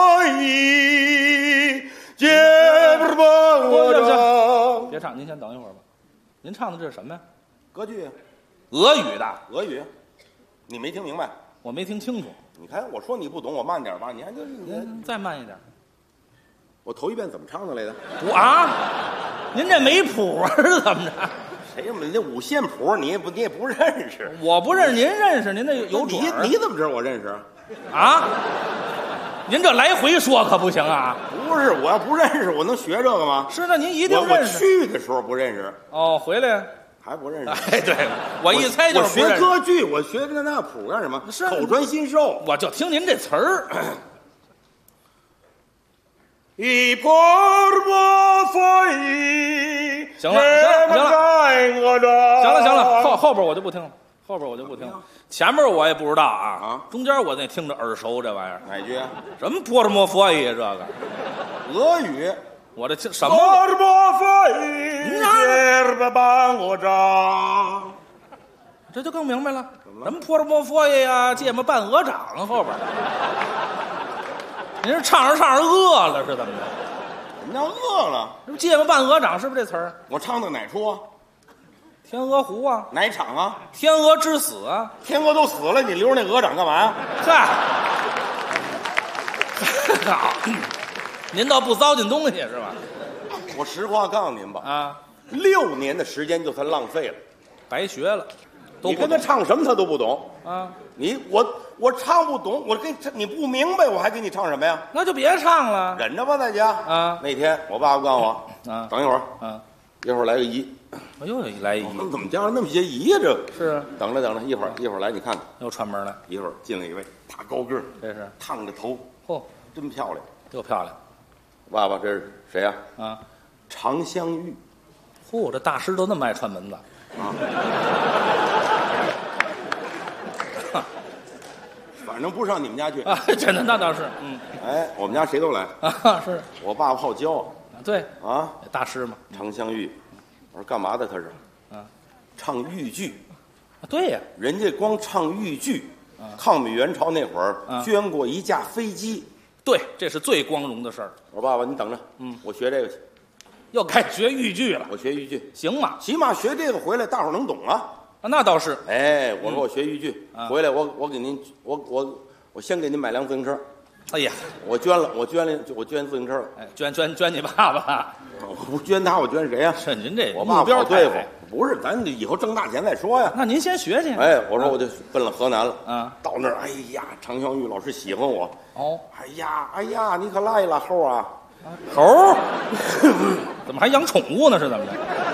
foi 行，别唱，您先等一会儿吧。您唱的这是什么呀？ 歌剧， 俄语的。 俄语，你没听明白？ 我没听清楚。 你看，我说你不懂，我慢点吧。你还就您再慢一点。 我头一遍怎么唱的来着？ 您这没谱啊？是怎么着？ 谁呀？你这五线谱你也不认识？ 我不认识，您认识？您那有准儿？ 你怎么知道我认识？ 啊？您这来回说可不行啊！ 不是，我要不认识，我能学这个吗？ 是，那您一定认识。 我去的时候不认识。 哦，回来还不认识？ 哎，对，我一猜就是不认识。 我学歌剧，我学这那谱干什么？ 是口传心授。 我就听您这词儿。 I pormo foi。 行了，后边我就不听了，前面我也不知道啊，中间我那听着耳熟，这玩意儿哪句？ 什么波尔莫佛伊这个？ 俄语， 我这听什么？ 波尔莫佛伊， 这就更明白了，什么波尔莫佛伊啊，芥末拌鹅掌后边。您是唱着饿了是怎么着？ 什么叫饿了？ 这不芥末拌鹅掌是不是这词儿？ 我唱的哪出啊？ 天鹅湖啊？ 哪场啊？ 天鹅之死啊？ 天鹅都死了，你留着那鹅掌干嘛呀？ 嗨，好，您倒不糟践东西是吧？ 我实话告诉您吧，6年的时间就算浪费了， 白学了。 你跟他唱什么他都不懂啊！ 我唱不懂，我跟你不明白，我还给你唱什么呀？ 那就别唱了， 忍着吧，在家啊。 那天我爸爸告诉我等一会儿一会儿来个姨。 哎呦，来姨， 怎么家里那么些姨呀？这是等着，一会儿来，你看看， 又串门来。 一会儿进来一位大高个儿， 这是烫着头， 嚯， 真漂亮， 又漂亮。 爸爸，这是谁呀？常香玉。 嚯，这大师都那么爱串门子啊！ 反正不上你们家去啊，真的那倒是， 哎，我们家谁都来啊，是我爸爸好教对啊， 大师嘛， 常香玉。我说干嘛的？他是唱豫剧。 对呀， 人家光唱豫剧，抗美援朝那会儿捐过一架飞机。 对，这是最光荣的事儿。 我说爸爸，你等着，我学这个去。 又开始学豫剧了。 我学豫剧， 行吗？ 起码学这个回来，大伙儿能懂啊。 那倒是。 哎，我说我学豫剧回来，我给您，我先给您买辆自行车。 哎呀， 我捐自行车了。 哎，捐你爸爸。 我不捐他，我捐谁呀？ 是您这我爸好对付， 不是，咱以后挣大钱再说呀。 那您先学去。 哎，我说我就奔了河南了。 到那儿，哎呀，常香玉老师喜欢我。 哦， 哎呀，你可来了，猴啊！ 猴？怎么还养宠物呢？是怎么着？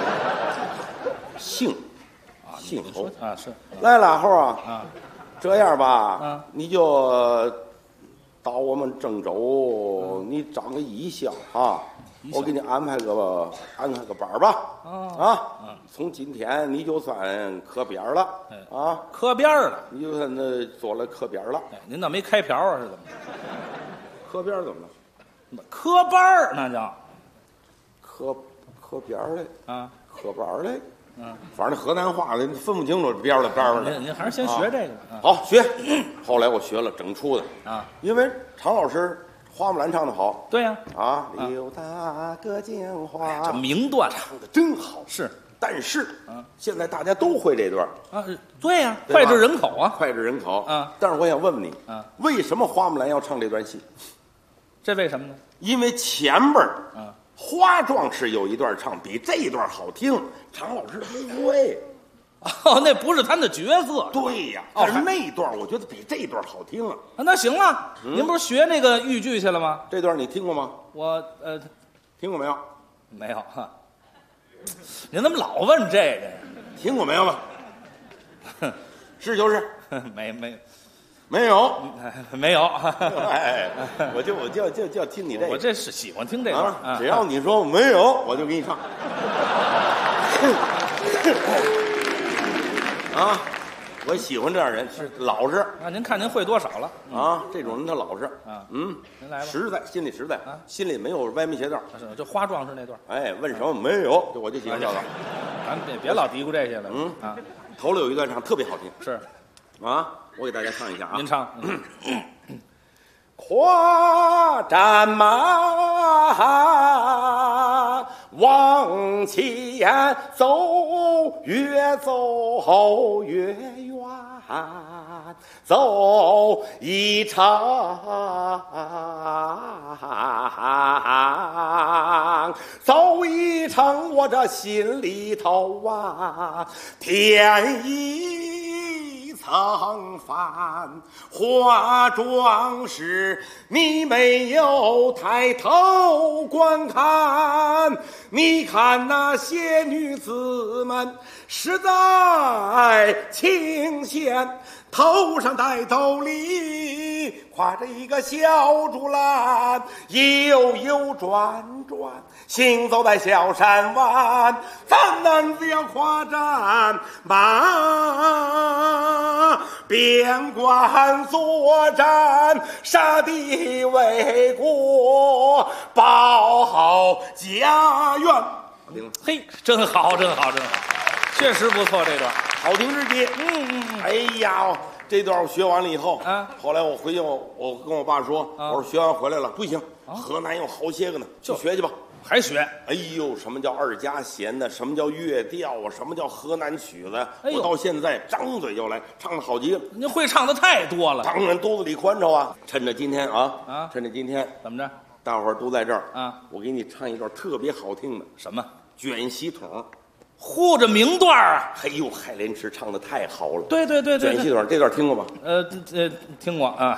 姓猴啊，是来了，猴啊！这样吧，你就到我们郑州，你长个艺校啊。我给你安排个班吧，从今天你就算科边了啊， 科边了， 你就算那做了科边了。 您那没开瓢啊？是怎么着？ 科边怎么了？科班那叫科边嘞啊， 科班嘞，反正河南话的分不清楚边了班了。 您还是先学这个。 好学，后来我学了整出的啊， 因为常老师。花木兰唱的好， 对呀， 刘大哥讲话， 这名段唱的真好， 是。 但是，现在大家都会这段啊，对呀，脍炙人口啊， 脍炙人口啊。但是我想问问你，为什么花木兰要唱这段戏？ 这为什么呢？ 因为前边花壮士有一段唱比这一段好听，常老师不会。 哦，那不是他的角色。 对呀，但是那段我觉得比这段好听啊。 那行了，您不是学那个豫剧去了吗？ 这段你听过吗？ 我听过没有？ 没有哈。您怎么老问这个呀？ 听过没有吧？是就是。 没有。 没有。 哎， 我就听你这个。 我这是喜欢听这段， 只要你说没有，我就给你唱。啊，我喜欢这样人，是老实。 您看您会多少了啊？这种人他老实啊。您来吧， 实在，心里实在啊，心里没有歪门邪道。 是，就花壮士那段。 哎，问什么没有？我就喜欢这个。 咱别老嘀咕这些了。 头里有一段唱特别好听。 是， 啊，我给大家唱一下啊。 您唱。 跨战马往前走，越走越远，走一场，走一场，我这心里头啊，添一层帆。花壮士，你没有抬头观看，你看那些女子们实在清闲，头上戴斗笠，挎着一个小竹篮，悠悠转转，行走在小山湾。咱男子要夸战马，边关作战，杀敌为国，保好家园。 嘿，真好，真好，真好，确实不错，这段好听之极。哎呀，这段我学完了以后后来我回去我跟我爸说，我说学完回来了不行，河南有好些个呢，就学去吧。 还学？ 哎呦，什么叫二家弦呢？什么叫乐调啊？什么叫河南曲子？我到现在张嘴就来，唱的好极了。 您会唱的太多了， 当然肚子里宽敞啊。趁着今天趁着今天怎么着？ 大伙儿都在这儿我给你唱一段特别好听的。 什么？ 卷席筒。 护着名段啊！ 哎呦，海莲池唱的太好了。 对， 卷席筒这段听过吗？ 听过啊。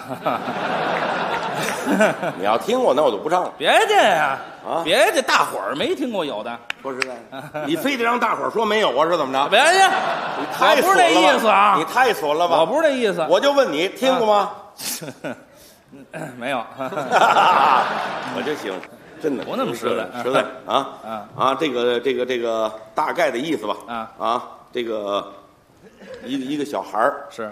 你要听过，那我就不唱了。 别介呀，别介，大伙儿没听过有的。 说实在，你非得让大伙儿说没有啊？是怎么着？ 别介， 你太不是那意思啊！ 你太损了吧！ 我不是那意思， 我就问你，听过吗？ 没有。 我就喜欢。真的不那么实在， 实在这个大概的意思吧这个一个小孩儿是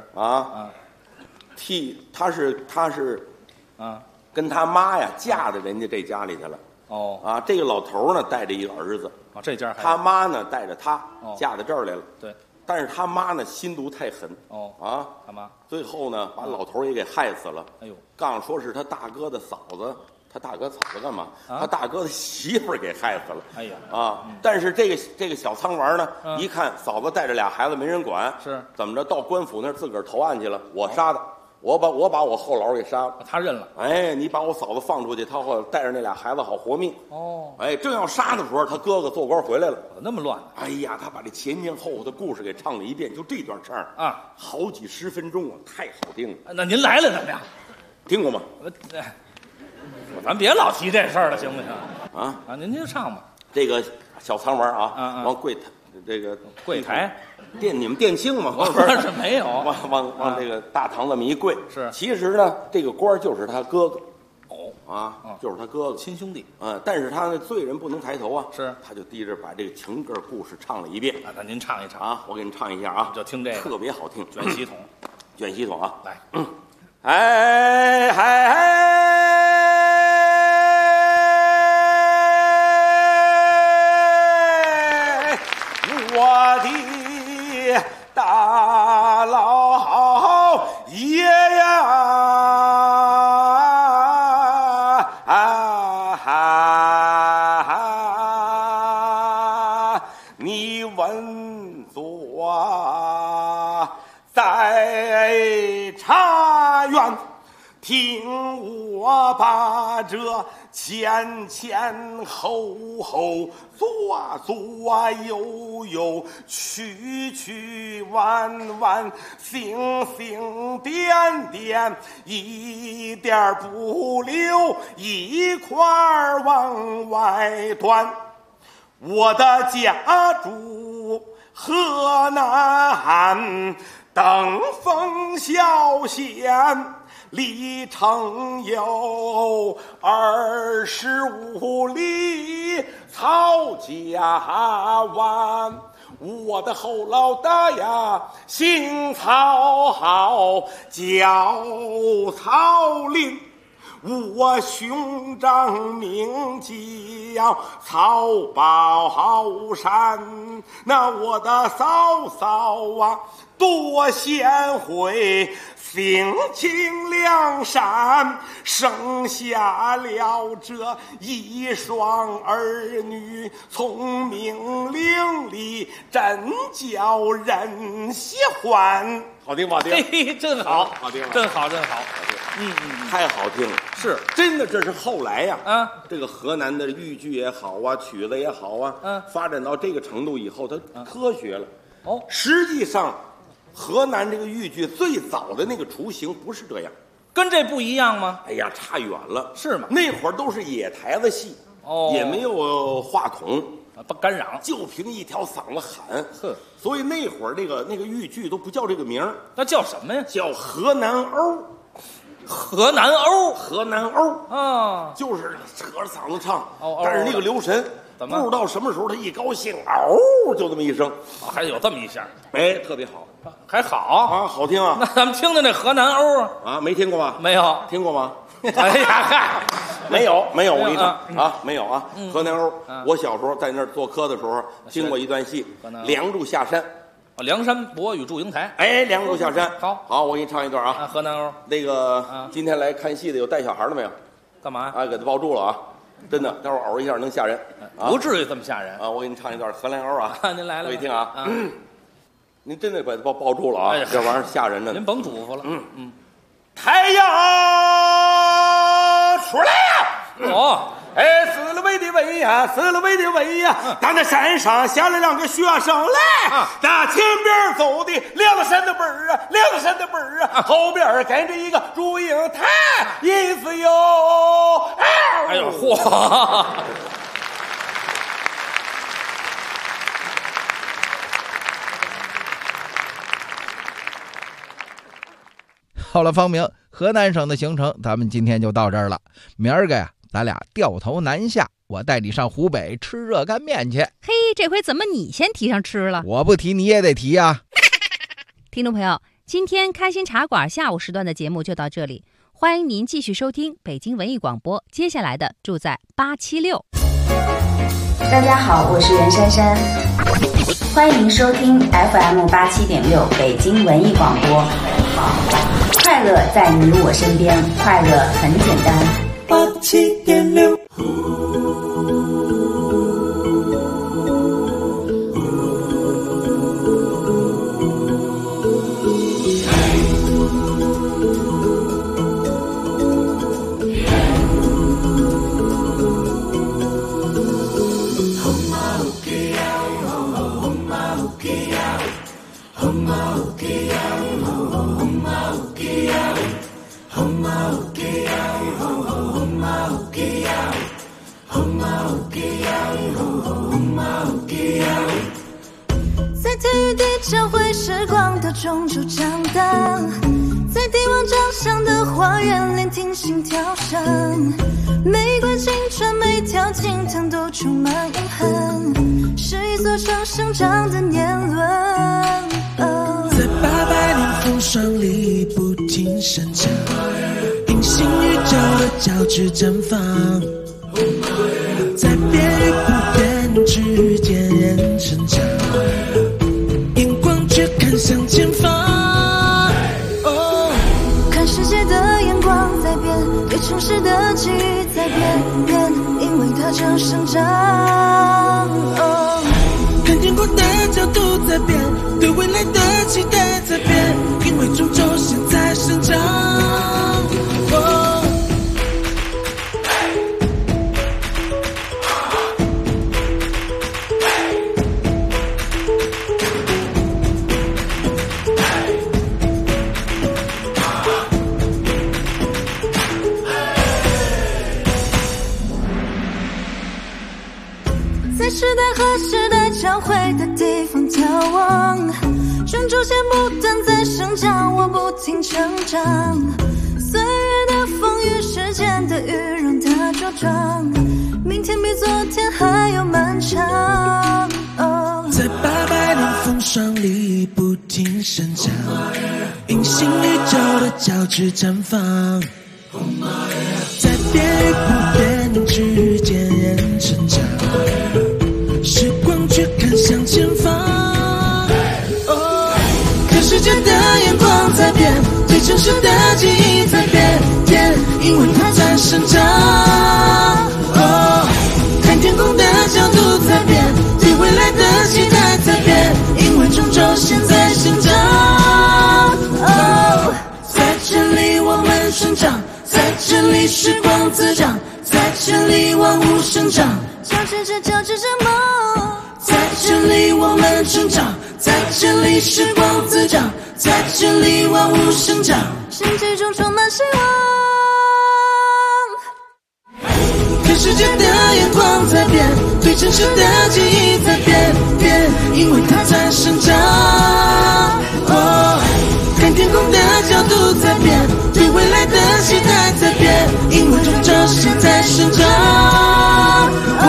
他是跟他妈呀嫁到人家这家里去了这个老头呢带着一个儿子这家他妈呢带着他嫁到这儿来了对， 但是他妈呢心毒太狠他妈最后呢把老头也给害死了。 哎呦， 刚说是他大哥的嫂子。他大哥嫂子干嘛？他大哥的媳妇儿给害死了。 哎呀但是这个小仓娃呢，一看嫂子带着俩孩子没人管， 是怎么着到官府那儿自个儿投案去了，我杀的。 我把我后老给杀了， 他认了。 哎，你把我嫂子放出去，他后带着那俩孩子好活命。 哦， 哎，正要杀的时候，他哥哥做官回来了， 怎么那么乱？ 哎呀，他把这前前后后的故事给唱了一遍，就这段唱啊， 好几10分钟啊，太好听了。 那您来了怎么样？ 听过吗？ 咱别老提这事儿了，行不行？ 啊， 您就唱吧。 这个小仓玩啊，往柜台这个柜台。 你们店庆嘛？ 我是没有， 往这个大堂这么一跪。 是， 其实呢，这个官就是他哥哥。就是他哥哥， 亲兄弟。 但是他那罪人不能抬头啊。 是， 他就低着把这个情歌故事唱了一遍。 那您唱一唱啊，我给你唱一下啊， 就听这个， 特别好听。 卷席筒， 卷席筒啊， 来， 我的大老爷呀，你稳坐在茶园，听我把这前前后后左右右曲曲弯弯星星点点一点不留一块往外端。我的家住河南登封小县，里程有25里曹家湾。我的后老大呀，姓曹，叫曹林。我兄长名叫曹宝山，那我的嫂嫂啊多贤惠，性情良善，生下了这一双儿女，聪明伶俐，真叫人喜欢。好听不好听？ 嘿，真好， 好听， 真好，真好， 太好听了。 是真的，这是后来呀，这个河南的豫剧也好啊，曲子也好啊，发展到这个程度以后，它科学了。实际上，河南这个豫剧最早的那个雏形不是这样， 跟这不一样吗？ 哎呀，差远了， 是吗？ 那会儿都是野台子戏，也没有话筒。 不干扰， 就凭一条嗓子喊，所以那会儿那个豫剧都不叫这个名儿， 那叫什么呀？ 叫河南欧。 河南欧， 河南欧啊， 就是扯着嗓子唱，但是那个留神， 怎么不知道什么时候他一高兴，嗷，就这么一声， 还有这么一下， 哎，特别好， 还好啊，好听啊。 那咱们听听这河南欧啊，没听过吧？ 没有， 听过吗？ 哎呀嗨， 没有，我跟你说啊，没有啊。河南欧，我小时候在那儿做科的时候听过一段戏，《梁祝下山》。 梁山伯与祝英台。 哎，梁祝下山， 好， 我给你唱一段啊。 河南欧， 那个今天来看戏的有带小孩的没有？ 干嘛？ 啊，给他抱住了啊！真的，待会儿嗷一下能吓人， 不至于这么吓人啊！我给你唱一段河南欧啊， 您来了， 注意听啊。您真的把他抱住了啊！这玩意儿吓人的。 您甭嘱咐了。 太阳出来呀！哎，死了喂的喂呀，死了喂的喂呀！打那山上下来2个学生来，打前边走的梁山的本儿啊，梁山的本儿啊，后边跟着一个祝英台，意思哟。 哎呦嚯！ 好了，方明，河南省的行程咱们今天就到这儿了。明儿个呀，咱俩掉头南下，我带你上湖北吃热干面去。 嘿，这回怎么你先提上吃了？ 我不提你也得提啊。 听众朋友，今天开心茶馆下午时段的节目就到这里，欢迎您继续收听北京文艺广播接下来的住在876。 大家好，我是袁姗姗，欢迎收听 FM87.6 北京文艺广播。快乐在你我身边，快乐很简单。 87.6 在体育地交汇时光的中州长大，在帝王长相的花园聆听心跳声，每段青春每条青藤都充满永恒，是一座城生长的年轮。 在800年风霜里不停生长，隐形宇宙的交织绽放，在变与不变之间人成长，眼光却看向前方。 看世界的眼光在变，对城市的记忆在变，因为它正生长。 看天空的角度在变，对未来的期待在变，因为终究现在生长。 在时代和时代交汇的地方眺望，中州线不断在生长，我不停成长。岁月的风雨，时间的雨，让它茁壮，明天比昨天还要漫长。 在800年风霜里不停生长，隐形宇宙的交织绽放，在变与不变之间人成长，时光却看向前方。看世界的眼光在变，对城市的记忆在变，因为它在生长。看天空的角度在变，对未来的期待在变，因为终究现在生长。在这里我们生长，在这里时光滋长，在这里万物生长， 交织着梦。 在这里我们成长，在这里时光滋长，在这里万物生长， 身体中充满希望。 看世界的眼光在变，对城市的记忆在变，因为它在生长。看天空的角度在变，对未来的期待在变，因为终究现在生长。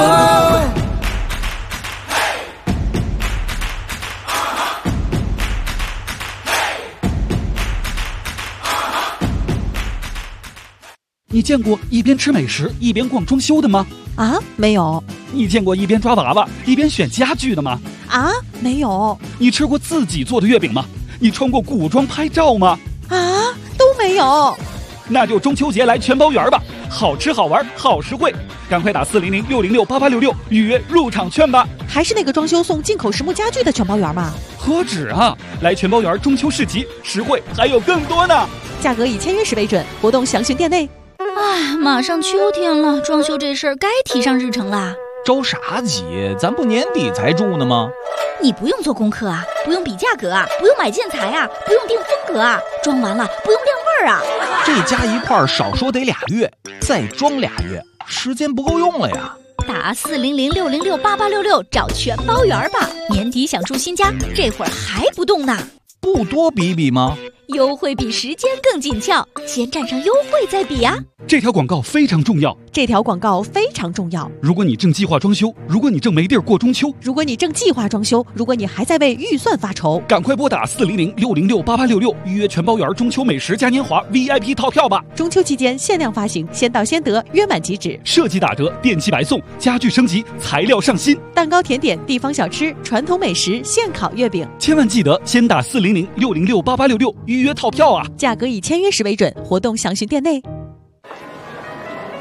你见过一边吃美食一边逛装修的吗？ 啊，没有。 你见过一边抓娃娃一边选家具的吗？ 啊，没有。 你吃过自己做的月饼吗？你穿过古装拍照吗？ 啊，都没有。 那就中秋节来全包园吧，好吃好玩好实惠，赶快打400-606-8866预约入场券吧。 还是那个装修送进口实木家具的全包园吗？ 何止啊，来全包园中秋市集，实惠还有更多呢。 价格以签约时为准，活动详询店内。 哎，马上秋天了，装修这事儿该提上日程啦。 着啥急？咱不年底才住呢吗？ 你不用做功课啊，不用比价格啊，不用买建材啊，不用定风格啊，装完了不用晾味儿啊。 这加一块儿少说得2月，再装2月，时间不够用了呀。 打400-606-8866找全包园吧。年底想住新家，这会儿还不动呢？ 不多比比吗？ 优惠比时间更紧俏，先占上优惠再比啊。 这条广告非常重要。 这条广告非常重要。 如果你正计划装修，如果你正没地儿过中秋， 如果你正计划装修，如果你还在为预算发愁， 赶快拨打400-606-8866预约全包园中秋美食嘉年华 VIP 套票吧。 中秋期间限量发行，先到先得，约满即止， 设计打折，电器白送，家具升级，材料上新， 蛋糕甜点，地方小吃，传统美食，现烤月饼。 千万记得先打400-606-8866预约套票啊。 价格以签约时为准，活动详询店内。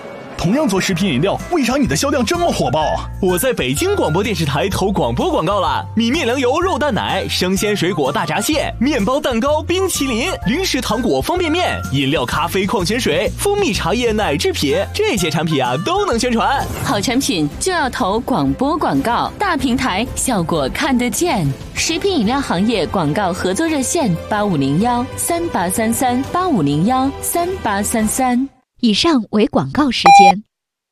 同样做食品饮料，为啥你的销量这么火爆啊？ 我在北京广播电视台投广播广告了，米面粮油肉蛋奶、生鲜水果大闸蟹、面包蛋糕、冰淇淋、零食糖果方便面、饮料咖啡矿泉水、蜂蜜茶叶奶制品，这些产品啊都能宣传。 好产品就要投广播广告，大平台效果看得见。食品饮料行业广告合作热线8501-3833-8501-3833。 以上为广告时间。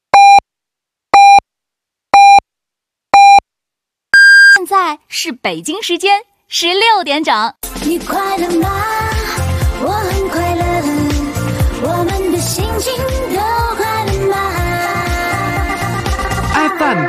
现在是北京时间16点整。 你快乐吗？我很快乐，我们的心情都快乐吗？ FM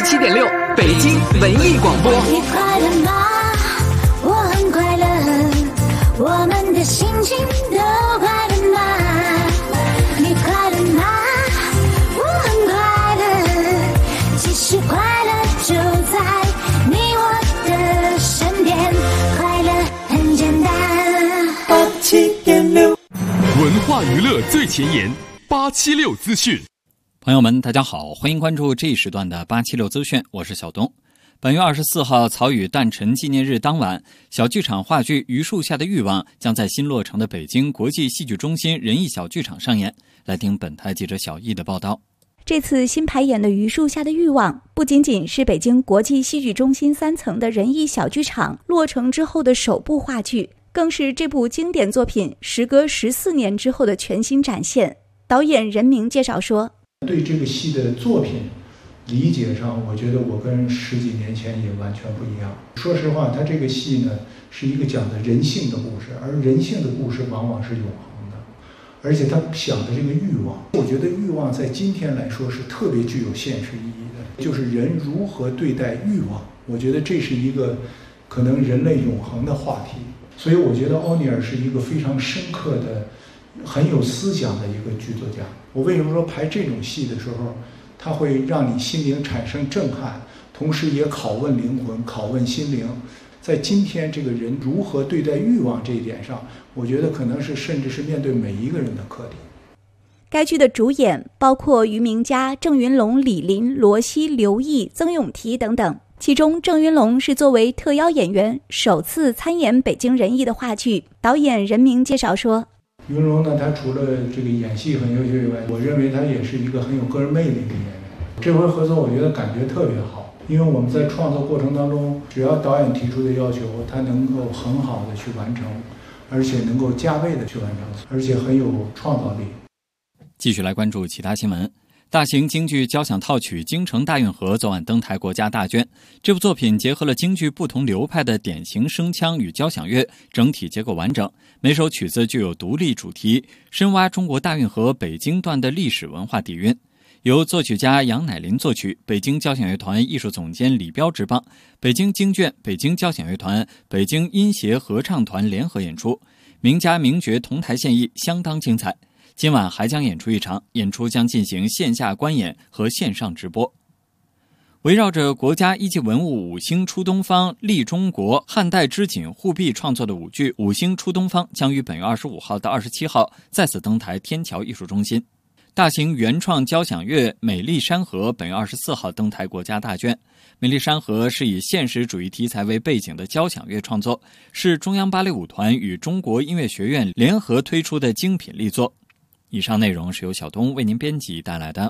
87.6北京文艺广播。 你快乐吗？我很快乐，我们的心情都快乐吗？你快乐吗？我很快乐，其实快乐就在你我的身边，快乐很简单。87.6 文化娱乐最前沿，876资讯。 朋友们，大家好，欢迎关注这一时段的876资讯，我是小东。本月24号，曹禺诞辰纪念日当晚，小剧场话剧《榆树下的欲望》将在新落成的北京国际戏剧中心人艺小剧场上演。来听本台记者小易的报道。 这次新排演的《榆树下的欲望》不仅仅是北京国际戏剧中心3层的人艺小剧场落成之后的首部话剧，更是这部经典作品时隔14年之后的全新展现。导演任明介绍说， 对这个戏的作品理解上，我觉得我跟10几年前也完全不一样。说实话，它这个戏呢是一个讲的人性的故事，而人性的故事往往是永恒的，而且他想的这个欲望，我觉得欲望在今天来说是特别具有现实意义的，就是人如何对待欲望，我觉得这是一个可能人类永恒的话题。所以我觉得欧尼尔是一个非常深刻的很有思想的一个剧作家。我为什么说排这种戏的时候它会让你心灵产生震撼，同时也拷问灵魂，拷问心灵。在今天这个人如何对待欲望这一点上，我觉得可能是甚至是面对每一个人的课题。 该剧的主演包括于明佳、郑云龙、李林、罗西、刘毅、曾永提等等，其中郑云龙是作为特邀演员首次参演北京人艺的话剧。导演任明介绍说， 云龙呢，他除了这个演戏很优秀以外，我认为他也是一个很有个人魅力的演员。这回合作我觉得感觉特别好，因为我们在创作过程当中，只要导演提出的要求，他能够很好的去完成，而且能够加倍的去完成，而且很有创造力。 继续来关注其他新闻。大型京剧交响套曲《京城大运河》昨晚登台国家大卷。这部作品结合了京剧不同流派的典型声腔与交响乐，整体结构完整，每首曲子具有独立主题，深挖中国大运河北京段的历史文化底蕴。由作曲家杨乃林作曲，北京交响乐团艺术总监李彪执棒，北京京卷、北京交响乐团、北京音协合唱团联合演出，名家名角同台献艺，相当精彩。今晚还将演出一场，演出将进行线下观演和线上直播。围绕着国家一级文物五星出东方、立中国、汉代织锦护壁创作的舞剧《五星出东方》将于本月25号到27号再次登台天桥艺术中心。大型原创交响乐《美丽山河》本月24号登台国家大卷。《美丽山河》是以现实主义题材为背景的交响乐创作，是中央芭蕾舞团与中国音乐学院联合推出的精品力作。以上内容是由小东为您编辑带来的。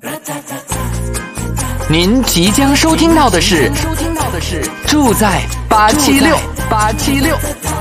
您即将收听到的是住在876。